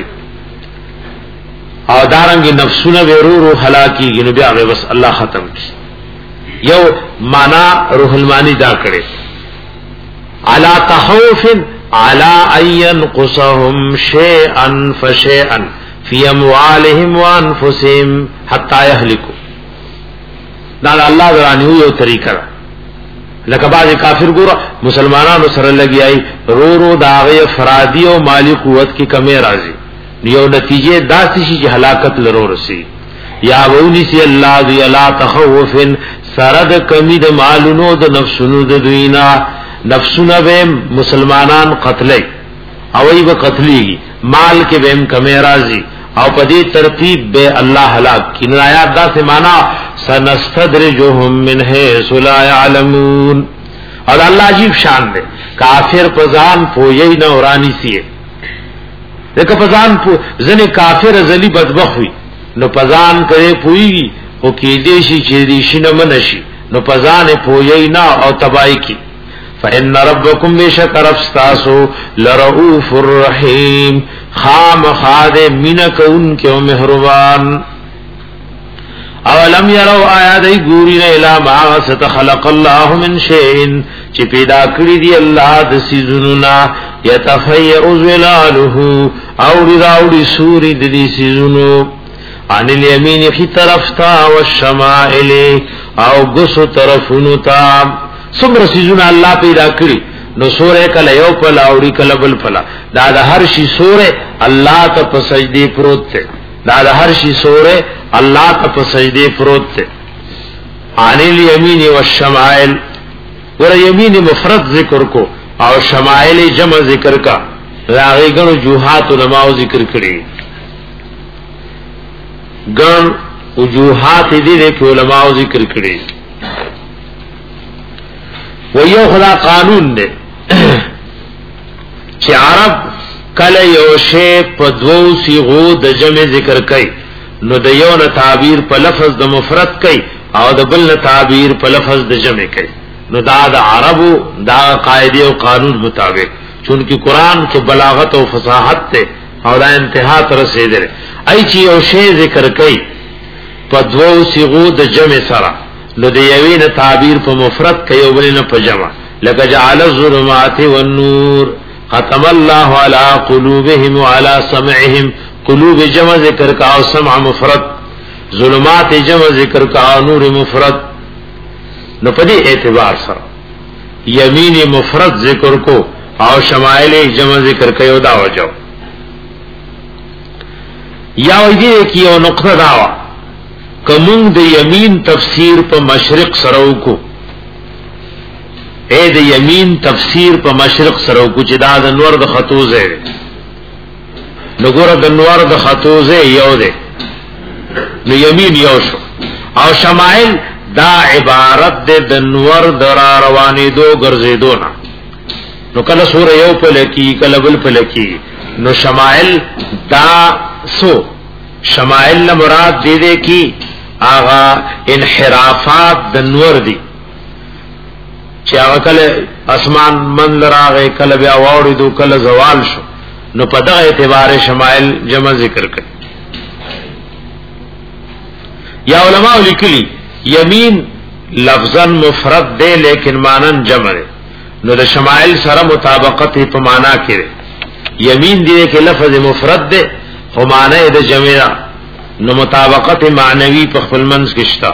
او دارنگی نفسونو بے رو رو حلاکی گنو بیا بے بس اللہ ختم کی یو مانا روح المانی دا کرے علا تخوف علا این قصهم شیئا فشیئا فی اموالہم وانفسہم حتی یہلکو دانا اللہ درانی ہوئی او طریقہ را لکہ بعض کافر گورا مسلمانانو سر لگی آئی رو رو داغی فرادی و مالی قوت کی کمی رازی یو نتیجے داستی شی چی حلاکت لرو رسی یا بونی سی اللہ دی اللہ تخوفن سرد کمی د مالونو د نفسونو د دوینا نفسونا بے مسلمانان قتلے اوئی با قتلی گی مال کے بے کمی رازی او پدی ترتیب بے اللہ ہلاک کی نایات دا سے مانا سنستدرجهم من حیث لا يعلمون اور اللہ عجیب شان دے کافر پزان پوئی نورانی سیے دیکھا پزان پو زن کافر ازلی بدبخ ہوئی نو پزان کرے پوئی گی او کی دیشی چیدیشی نمنشی نو پزان پوئی نا او تبائی کی فإن ربكم بشك ربستاسو لرؤوف الرحیم خام خاد منک ان کے مہربان اولم یرو آیا دی گورین الى ما ستخلق اللہ من شئین چی پیدا کری دی اللہ دسی زنونا یتفیع ظلالہو اوڑی راوڑی سوری دی سیزنو عن الیمین خی طرفتا والشمائل او گسو طرفنو تا سمر سیزن اللہ پیدا کری نو سوره کله یو پلا اوړي کله بل پلا دا د هر شي سوره الله ته په سجدي پروت ته دا د هر شي سوره الله ته په سجدي پروت ته عن الیمین والشمائل ور یمین مفرد ذکر کو او شمائل جمع ذکر کا راغی ګڼو جوحات علماء ذکر کړي ګڼ وجوهات دې کې علماء ذکر کړي و یو خدا قانون دے چې عرب کله یو شی په دوو صيغو د جمع ذکر کوي نو د یو نه تعبیر په لفظ د مفرد کوي او د بل نه تعبیر په لفظ د جمع کوي نو دا د عربو دا قاعده او قانون مطابق چونکی قران کې بلاغت او فصاحت ته او دا انتها تر رسیدل ای چې یو شی ذکر کوي په دوو صيغو د جمع سره نو د یوین تعبیر په مفرد کوي او بل نه په جمع لکه جعل الظلمات والنور ختم الله على قلوبهم وعلى سمعهم قلوب جمع ذکر کا او سمع مفرد ظلمات جمع ذکر کا او نور مفرد نو په دې اعتبار سره یمین مفرد ذکر کو او شمائل جمع ذکر کوي او دا وجو یا وې کې یو نقطه داوا کمون د یمین تفسیر په مشرق سره کو اے د یمین تفسیر په مشرق سره کو چې دا د نور د خطو زه نو ګور د نور د خطو زه یو ده نو یمین یو شو او شمائل دا عبارت د نور در روانې دو ګرځې دو نه نو کله سور یو په لکی کله بل په لکی نو شمائل دا سو شمائل مراد دې دې کی آغا انحرافات د نور دی چې هغه کله اسمان من لراغه کله بیا واوړي دو کله زوال شو نو په دغه اعتبار شمائل جمع ذکر کړي یا علماء لیکلي یمین لفظا مفرد دی لیکن مانن جمع دی نو د شمائل سره مطابقت په معنا کې یمین دی کې لفظ مفرد دی خو معنی د جمع نو مطابقت معنوی په خپل منځ کې شته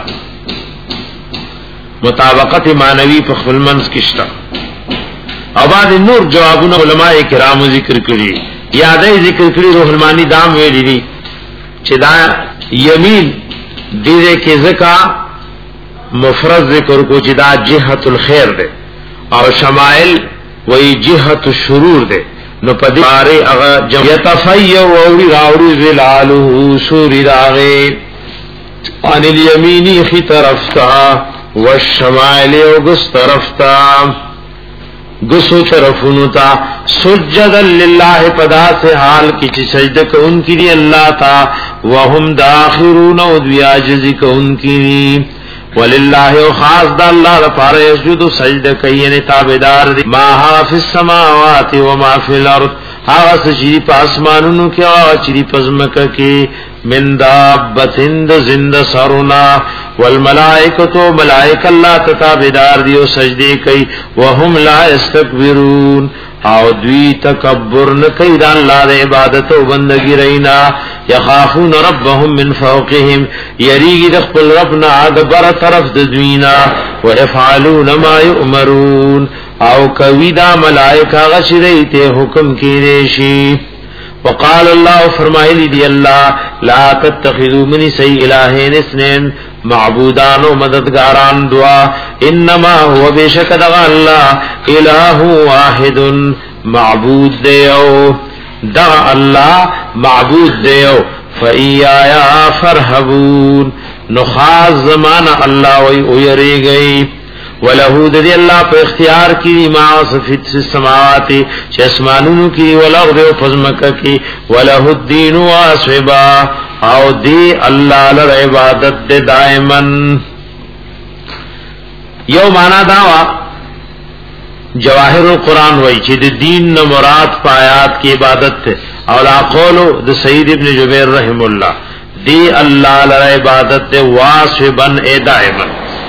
مطابقت معنوی په خپل منځ کې شته او بعد نور جوابونه علماء کرام ذکر کړي یادې ذکر کړي روح المانی دام ویلي دي چې دا یمین دې کې زکا مفرد ذکر کو چې دا جهت الخير ده او شمائل وی جهت الشرور ده نو پدې باره هغه یتفیع او راوړي ظلاله سوري راغه ان الیمینی خي طرفتا والشمائل او ګس طرفتا ګسو طرفونو تا سجدا لله پدا سے حال کی چې سجده کوونکی دی الله تا وهم داخرون او بیاجز کوونکی ولله او خاص د الله لپاره یسجد سجده کوي نه تابعدار دي ما فی السماوات و ما فی الارض هغه چې په اسمانونو کې او چې په زمکه کې من دابتین د زنده سرنا والملائکه ملائکه الله تابعدار دي او سجدي کوي وهم لا استكبرون او دوی تکبر نه کوي د الله د عبادت او بندګی رینا یخافون ربهم من فوقهم یریږي د خپل رب نه د بر طرف د دوینا ويفعلون ما یؤمرون او کوي دا ملائکه غشریته حکم کړي شي وقال الله فرمایلی دی الله لا تتخذوا من سی الہین اثنين معبودان و مددگاران دعا انما هو بشک دغا اللہ الہ واحد معبود دیو دغا اللہ معبود دیو فَإِيَّايَا فَارْهَبُونَ نخاص زمان اللہ وی اویری گئی ولہو دی اللہ پہ اختیار کی ما صفت السماوات چھ اسمانونو کی والارض و فزمکہ کی ولہو الدین واسبا او دی اللہ لرعبادت دی دائمن یو مانا داوا جواہر القرآن وی چھ دی دین مراد پایات کی عبادت تے اور قولو دی سید ابن جبیر رحم اللہ دی اللہ لرعبادت دی واسبن اے دائمن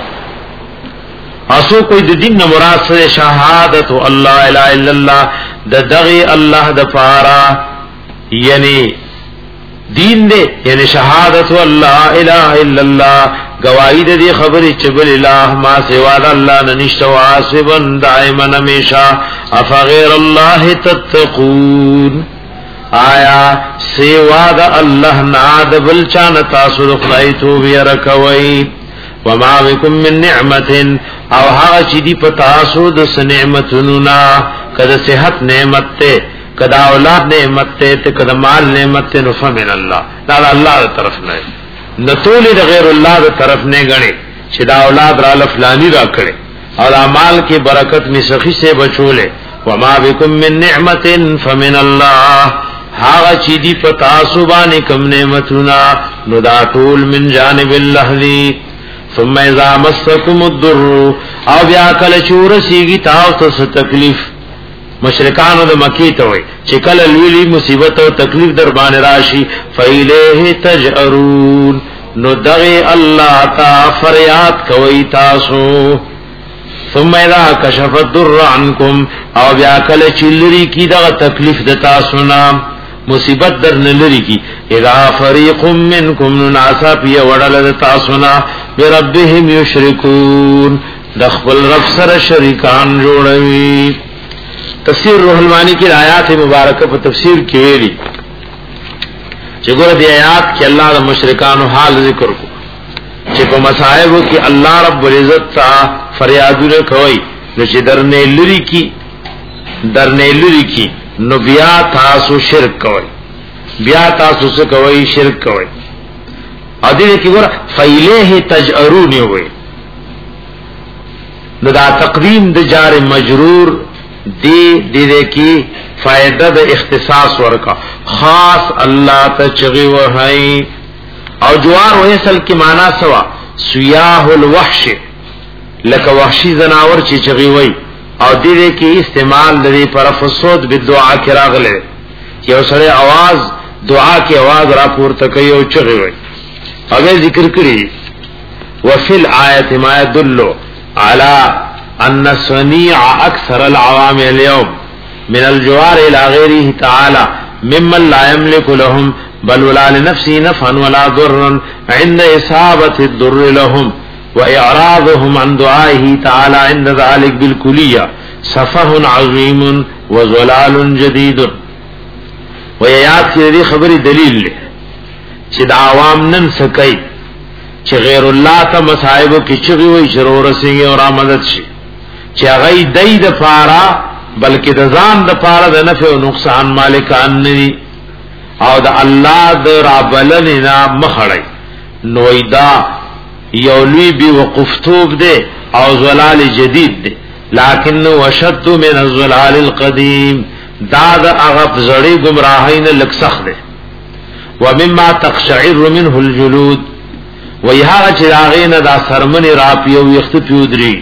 اسو کوئی د دین نه مراد سره شهادت الله الا الا الله د دغه الله د پارا یعنی دین دے یعنی شهادت والله اله الا الله گواہی دې خبرې چې بل اله ما سوا د الله نه نشته واسبن دائما همیشا افغیر الله تتقون آیا سوا د الله نه د بل چا نه تاسو خدای تو بیا کوي وما بكم من نعمت او هغه چې دی پتا سو د نعمتونو نا کده صحت نعمت ته کده اولاد نعمت ته کده مال نعمت ته نو فمن الله دا الله تر طرف نه نتول د غیر الله تر طرف نه غني چې دا اولاد را لفلانی را کړي او اعمال کې برکت می سخی سے بچولې وما بكم من نعمت فمن الله هغه چې دی پتا سو باندې کوم نعمتونه نو دا ټول من جانب الله دی ثم اذا مسكم الضر او بیا کله چورسیږي تاسو ته تکلیف مشرکانو د مکی ته وي چې کله لوی مصیبت او تکلیف در باندې راشي فإلیه تجأرون نو دغه الله تا فریاد کوي تاسو ثم اذا كشف الضر عنكم او بیا کله چلری کی دغه تکلیف د تاسو نه مصیبت در نلری کی اذا فریق منکم ناسا پی وڑل تاسونا بربهم یشرکون دخبل رب سر شریکان جوڑوی تفسیر روح المانی کی آیات مبارکہ پر تفسیر کی ویلی چگور دی آیات کی اللہ دا مشرکانو حال ذکر کو چکو مسائبو کی اللہ رب العزت تا فریادو رکھوئی نو چی در نلری کی در نلری کی نو بیا تاسو شرک کوي بیا تاسو څه کوي شرک کوي ا دې کې ګور فیلیه تجأرون وي نو دا تقدیم د جار مجرور دی دې کې فائدہ د اختصاص ورکا خاص الله ته چغي وهاي او جوار وې اصل کې معنا سوا سیاه الوحش لک وحشی زناور چې چغي وي او دې کې استعمال لري پر فصود بالدعاء کې راغله یو سره आवाज دعا کې आवाज را پورته کوي او چغي وي هغه ذکر کړی وفي الآية ما يدل على ان صنيع اكثر العوام اليوم من الجوار الى غيره تعالى ممن لا يملك لهم بل ولا لنفسه نفعا ولا ضرا عند اصابة الضر لهم وإعراضهم عن دعائه تعالى عند ذلك بالكلية سفه عظيم وزلال جديد ويات کی دې خبري دلیل له چې د عوام نن سکي چې غیر الله ته مصائب کې چغي وي ضرور سي او رحمت شي چې هغه دای د پاره بلکې د ځان د پاره د نفع او نقصان مالکان نه او د الله د رابلنا مخړی نویدا یولوی بی وقفتوب دے او زلال جدید دے لیکن وشد من الزلال القدیم داد اغب زڑی گمراہین لکسخ دے ومما تقشعر منه الجلود ویہا چراغین دا سرمن راپی و یخت پیودری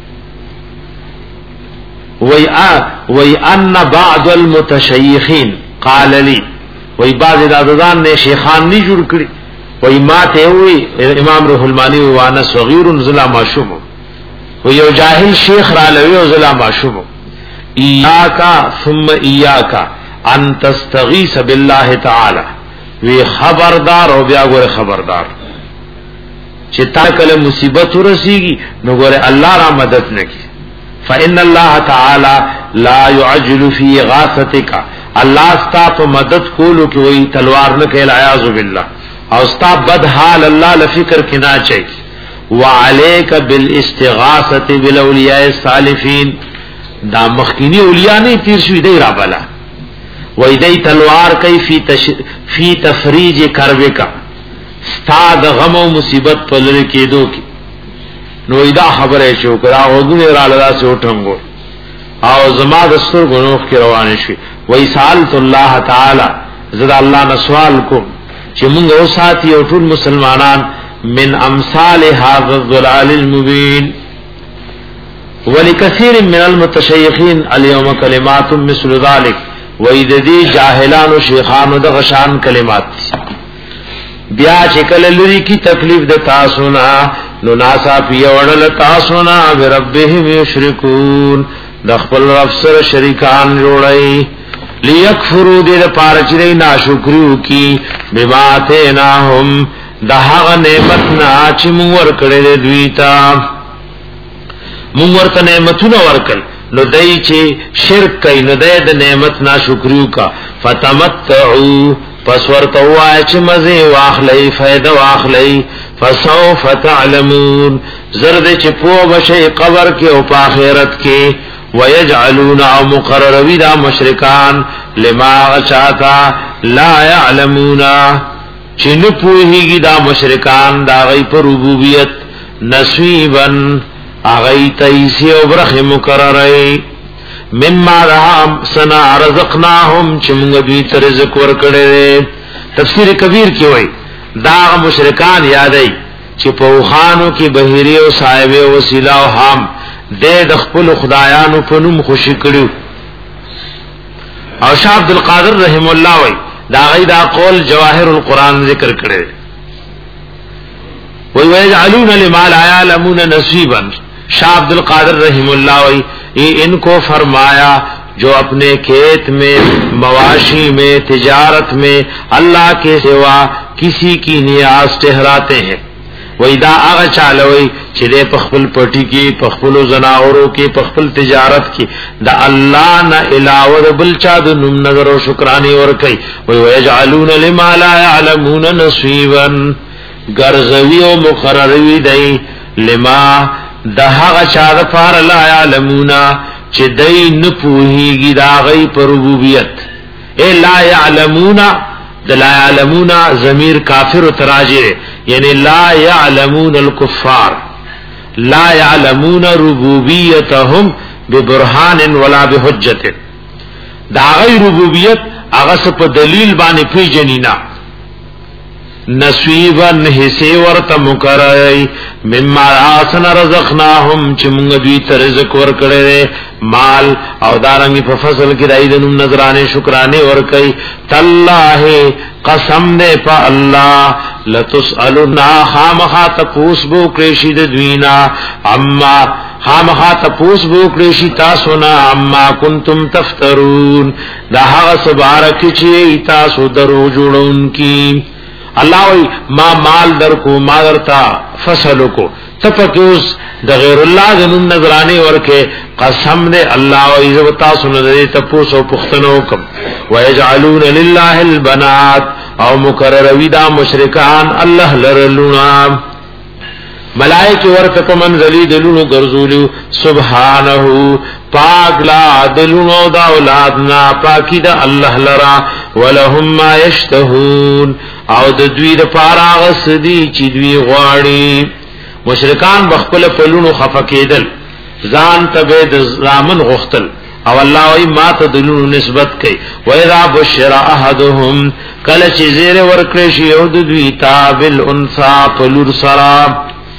وی ان بعض المتشیخین قال لی وی بعض داددان نے شیخان نی جڑ کری وی ما ته وی امام روح المانی وانا صغیر ظلم معشوم وی یو جاهل شیخ را لوی او ظلم معشوم ایاکا ثم ایاکا ان تستغیث بالله تعالی وی خبردار او بیا ګوره خبردار چې تا کله مصیبت ورسیږي نو ګوره الله را مدد نکي فإن الله تعالی لا يعجل في غاثتك الله ستا په مدد کولو کې وی تلوار نه کوي اعوذ بالله او ستا بد حال الله لفکر کی نہ چاہیے وعلیک بالاستغاثه بالاولیاء الصالحین دا مخکینی اولیاء نه تیر شوی دی را بالا وای دی تلوار کوي فی تش... فی تفریج کروکا ستا د غم او مصیبت په لری کېدو کې نو دا خبره شو کرا وګونه را لدا سے وټنګو او زما د ستر غنوخ کې روان شي وای سالت الله تعالی زدا الله نه سوال کوم چې موږ او ساتي او ټول مسلمانان من امثال هذا الضلال المبين ولكثير من المتشيخين اليوم كلمات مثل ذلك وإذا جاهلان و شیخان و دغشان کلمات بیا چکل لری کی تکلیف د تاسونا نو ناسا پی وڑل تاسونا بربهم یشرکون د خپل رب سره شریکان جوړی لیکفروا دې پاره چې ناشکریو کی بما تیناهم دهغه نعمت نا چې موږ ورکړې دوی ته موږ ورته نعمتونه ورکړل نو دای چې شرک کوي نو د نعمت ناشکریو کا فتمتعوا پس ورته وای چې مزه واخلې فائدہ واخلې فسوف تعلمون زرد چې په بشي قبر کې او په آخرت کې ويجعلون مقرر ودا مشرکان لما غشاتا لا يعلمون چې نه پوهیږي دا مشرکان دا غي پر ربوبیت نصیبا اغی تیسی او برخ مقررائی مما رحم سنا رزقناهم چمونگ دوی ترزق ورکڑے تفسیر کبیر کی وئی دا مشرکان یادئی چی پوخانو کی بحیری و صاحب و وسیلہ و حام دے دخپل خدایانو پنوم خوشی کڑیو او شاہ عبدالقادر رحم اللہ وئی دا غی دا قول جواہر القرآن ذکر کڑے وی ویجعلون لما لا یعلمون نصیبا شاہ عبدالقادر رحم اللہ وی ان کو فرمایا جو اپنے کھیت میں مواشی میں تجارت میں اللہ کے سوا کسی کی نیاز ٹہراتے ہیں وی دا آغا چالوی چلے پخپل پٹی کی پخپل زناوروں کی پخپل تجارت کی دا اللہ نا علاوہ دا بلچا دا نم نظر و شکرانی ورکی وی ویجعلون لما لا یعلمون نصیبا گرزوی و مقرروی دی لما دا حق چاہ پار لا یعلمونا چی دی نپوہیگی دا غی پر ربوبیت اے لا یعلمونا دا لا یعلمونا ضمیر کافر و تراجع یعنی لا یعلمون الکفار لا یعلمون ربوبیتهم ببرهان ولا بحجت دا غی ربوبیت اغس پا دلیل بانی پی جنینا نصیبا حصے ورته مقرری مما آسن رزقناهم چې موږ دوی ته رزق ورکړی مال او دارنګ په فصل کې دای د نوم نظرانه شکرانه ورکړي تالله قسم دې په الله لتسالنا خامخا تپوس بو کړي د دوینا اما خامخا تپوس بو کړي تاسو نه اما کنتم تفترون دا هغه سبارک چې تاسو درو جوړونکي اللہ وی ما مال در کو ما درتا فصلو کو تفکیوز دا غیر اللہ دنم نظرانے ورکے قسم دے اللہ وی زبتا سندے تپوس و پختنو کم ویجعلون للہ البنات او مقرر ویدا مشرکان اللہ لرلونا ملائک ورکت منزلی دلونو گرزولیو سبحانہو پاک لا دلونو دا اولادنا پاکی دا اللہ لرا ولهم ما یشتہون او د دوی د پارا غسدی چې دوی غواړي مشرکان بخپل پلونو خفقیدل ځان تبه د زامن غختل او الله وی ما ته دلونو نسبت کوي و اذا بشر احدهم کله چې زیر ورکړي شي او د دوی تابل انثى پلور سرا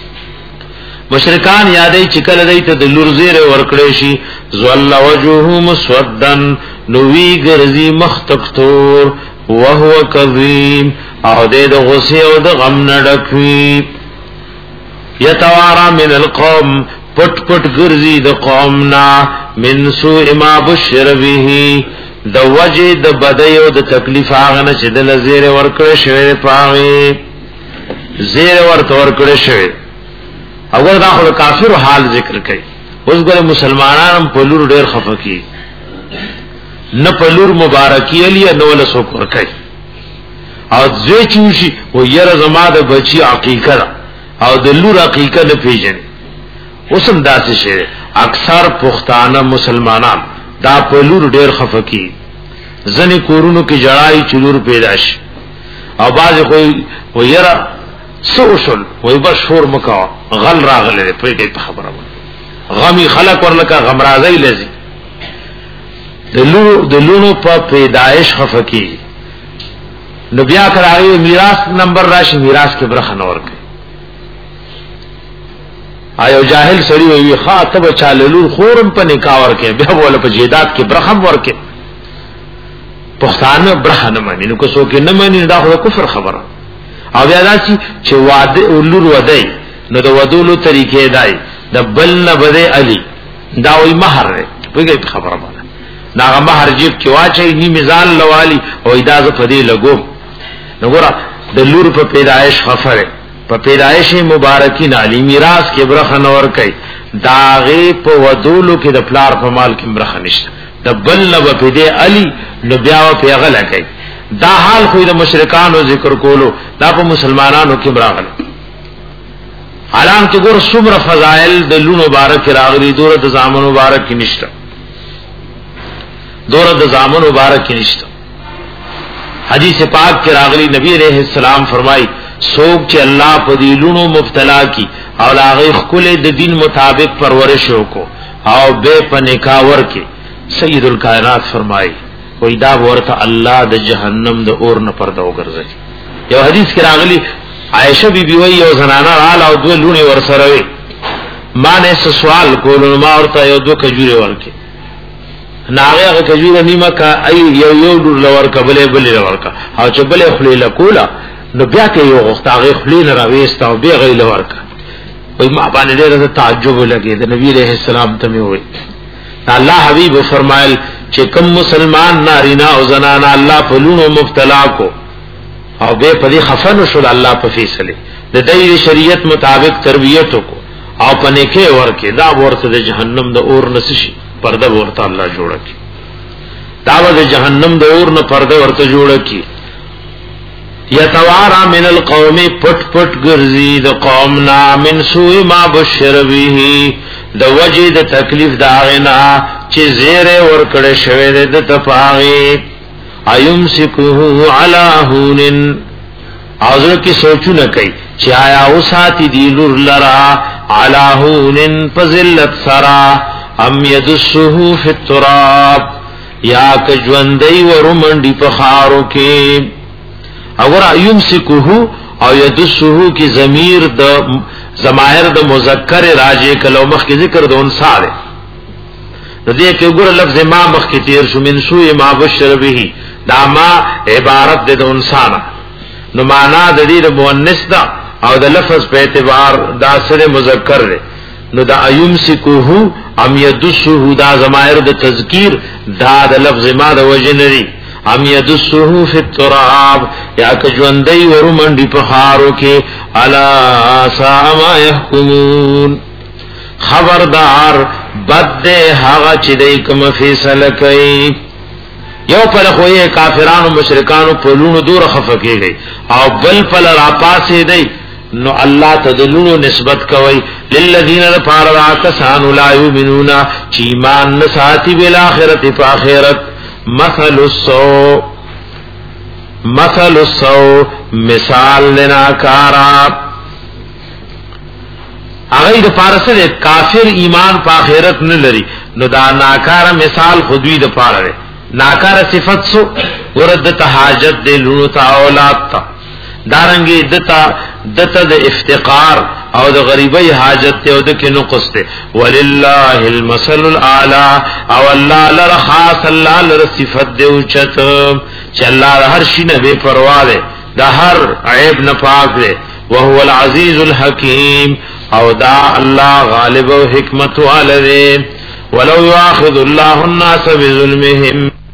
مشرکان یادای چې کله دای ته د لور زیر ورکړي شي زل وجهه مسودن نوې ګرځي مختکتور وهو کظیم او دې د غصه او د غم نډکوي یتوارا من القوم پټ پټ ګرځي د قومنا من سوء ما بشر به د وجه د بدای او د تکلیف هغه نه چې د لزیر ورکړې شوی پاوي زیر ورته ورکړې شوی اگر دا خو کافر حال ذکر کوي اوس ګره مسلمانانو په لور ډېر خفقي نه په لور مبارکي علی نو له سو کور کوي او زوی چوشي و یره زما د بچی عقیقه او د لور عقیقه نه پیژني اوسم داسې شي اکثر پښتانه مسلمانان دا په لور ډېر خفقي ځنې کورونو کې جړای چلور پیدا شي او باز کوئی و یره سوشل وای بشور مکا غل راغله په دې خبره غمی خلق ورلکا غم راځي لذي دلو دلونو په پیدائش خفقي نو بیا کراوی میراث نمبر راشي میراث کې برخه نور کوي آیو جاهل سړی وی خاطب چاللو خورم په نکاح ورکه بیا ولا په جیدات کې برخه ورکه پښتانه برخه نه مانی نو کو څوک نه مانی دا خو کفر خبره او بیا داسي چې واده ولور ودی نو د ودولو طریقې دای د بل نه بده علی دا وی مہر په دې خبره باندې ناغه مہر جیب کې واچي نی میزان لوالي او اجازه پدې لګو نګورا د لور په پیدایش خفره په پیدایش مبارکی نالی میراث کې برخه نور کوي داغه په ودولو کې د پلار په مال کې برخه نشته د بل نو په دې علي نو بیا په غلا کوي دا حال خو د مشرکانو ذکر کولو دا په مسلمانانو کې براغله حالان کې ګور څومره فضائل د لونو مبارک راغلي دوره د زامن مبارک نشته دوره د زامن مبارک نشته حدیث پاک کې راغلي نبی علیہ السلام فرمای سوک چې الله په دې لونو مبتلا کی او هغه خپل د دین مطابق پرورش وکړو او به په نکاح ورکه سید الکائنات فرمای وای دا ورته الله د جهنم د اور نه پرده وګرځي یو حدیث کې راغلی عائشہ بی بی وی او زنانه رال او دوه لونی ورسره وي ما نه سوال کولو ما ورته یو دوه کجوره ورکه ناغه کجوره نیمه کا ای یو یو ډور لور کبلې بلې ورکا او چې بلې خلیل کولا نو بیا کې یو غختاغه خلیل راويست او بیا غیل ورکا وای ما باندې ډېر تعجب لګی د نبی عليه السلام ته وي الله حبیب فرمایل چې کوم مسلمان نارینا او زنانا الله په لونو مبتلا کو او به په دې خفن شول الله په فیصله د دې شریعت مطابق تربیت کو او پنه کې ورکه دا ورته د جهنم د اور نسشي پرده ورته الله جوړه کی دا د جهنم د اور نه پرده ورته جوړه کی یتوارا من القوم پټ پټ ګرځي د قوم نا من سوء ما بشر به د وجه د تکلیف داغنا چې زیره ور کړه شوی د تفاغي ايمسكه على هون اوزر کی سوچونه کوي چې آیا اوساتی دی لور لرا على هون فذلت سرا ام يدسه في التراب یا کجوندای ورمنډي په خارو کې اور ايمسكه او يدسه کی ضمیر د ضمائر د مذکر راجع کلو مخ کی ذکر د انثى ده د دې کې وګوره لفظ ما مخ کی تیر شو من سوء ما بشر به دا ما عبارت د انسان نو معنا د دې د مؤنث ده او د لفظ په اعتبار دا سره مذکر ده نو دا ايمسكه ام يدسه دا ضمائر د تذکیر دا د لفظ ما د وجنري ام يدسه في التراب یا کجوندای ورمنډي په خارو کې الا سا ما يحكمون خبردار بد هغه چې دای کوم فیصله کوي یو پر خوې کافرانو مشرکانو په لونو دور خفقېږي او بل پر را پاسې دی نو الله تدلونو نسبت کوي للذین فاروا کسانو لا یؤمنون چې ایمان نساتی بالآخرت فآخرت مثل السوء مثل السوء مثال لناکارا اغه د فارسه کافر ایمان په آخرت نه لري نو دا ناکارا مثال خودوی د پاره ناکارا صفت سو ورد ته حاجت د لونو تا اولاد تا دارنګي دتا دته د افتقار او د غریبی حاجت ته او د کې نقص ته ولله المثل الاعلى او الله لره خاص الله لره صفت دی او چت چې الله هر شي نه بے پروا ده د هر عیب نه پاک ده وهو العزيز الحكيم او دا الله غالب او حکمت والے ولو ياخذ الله الناس بظلمهم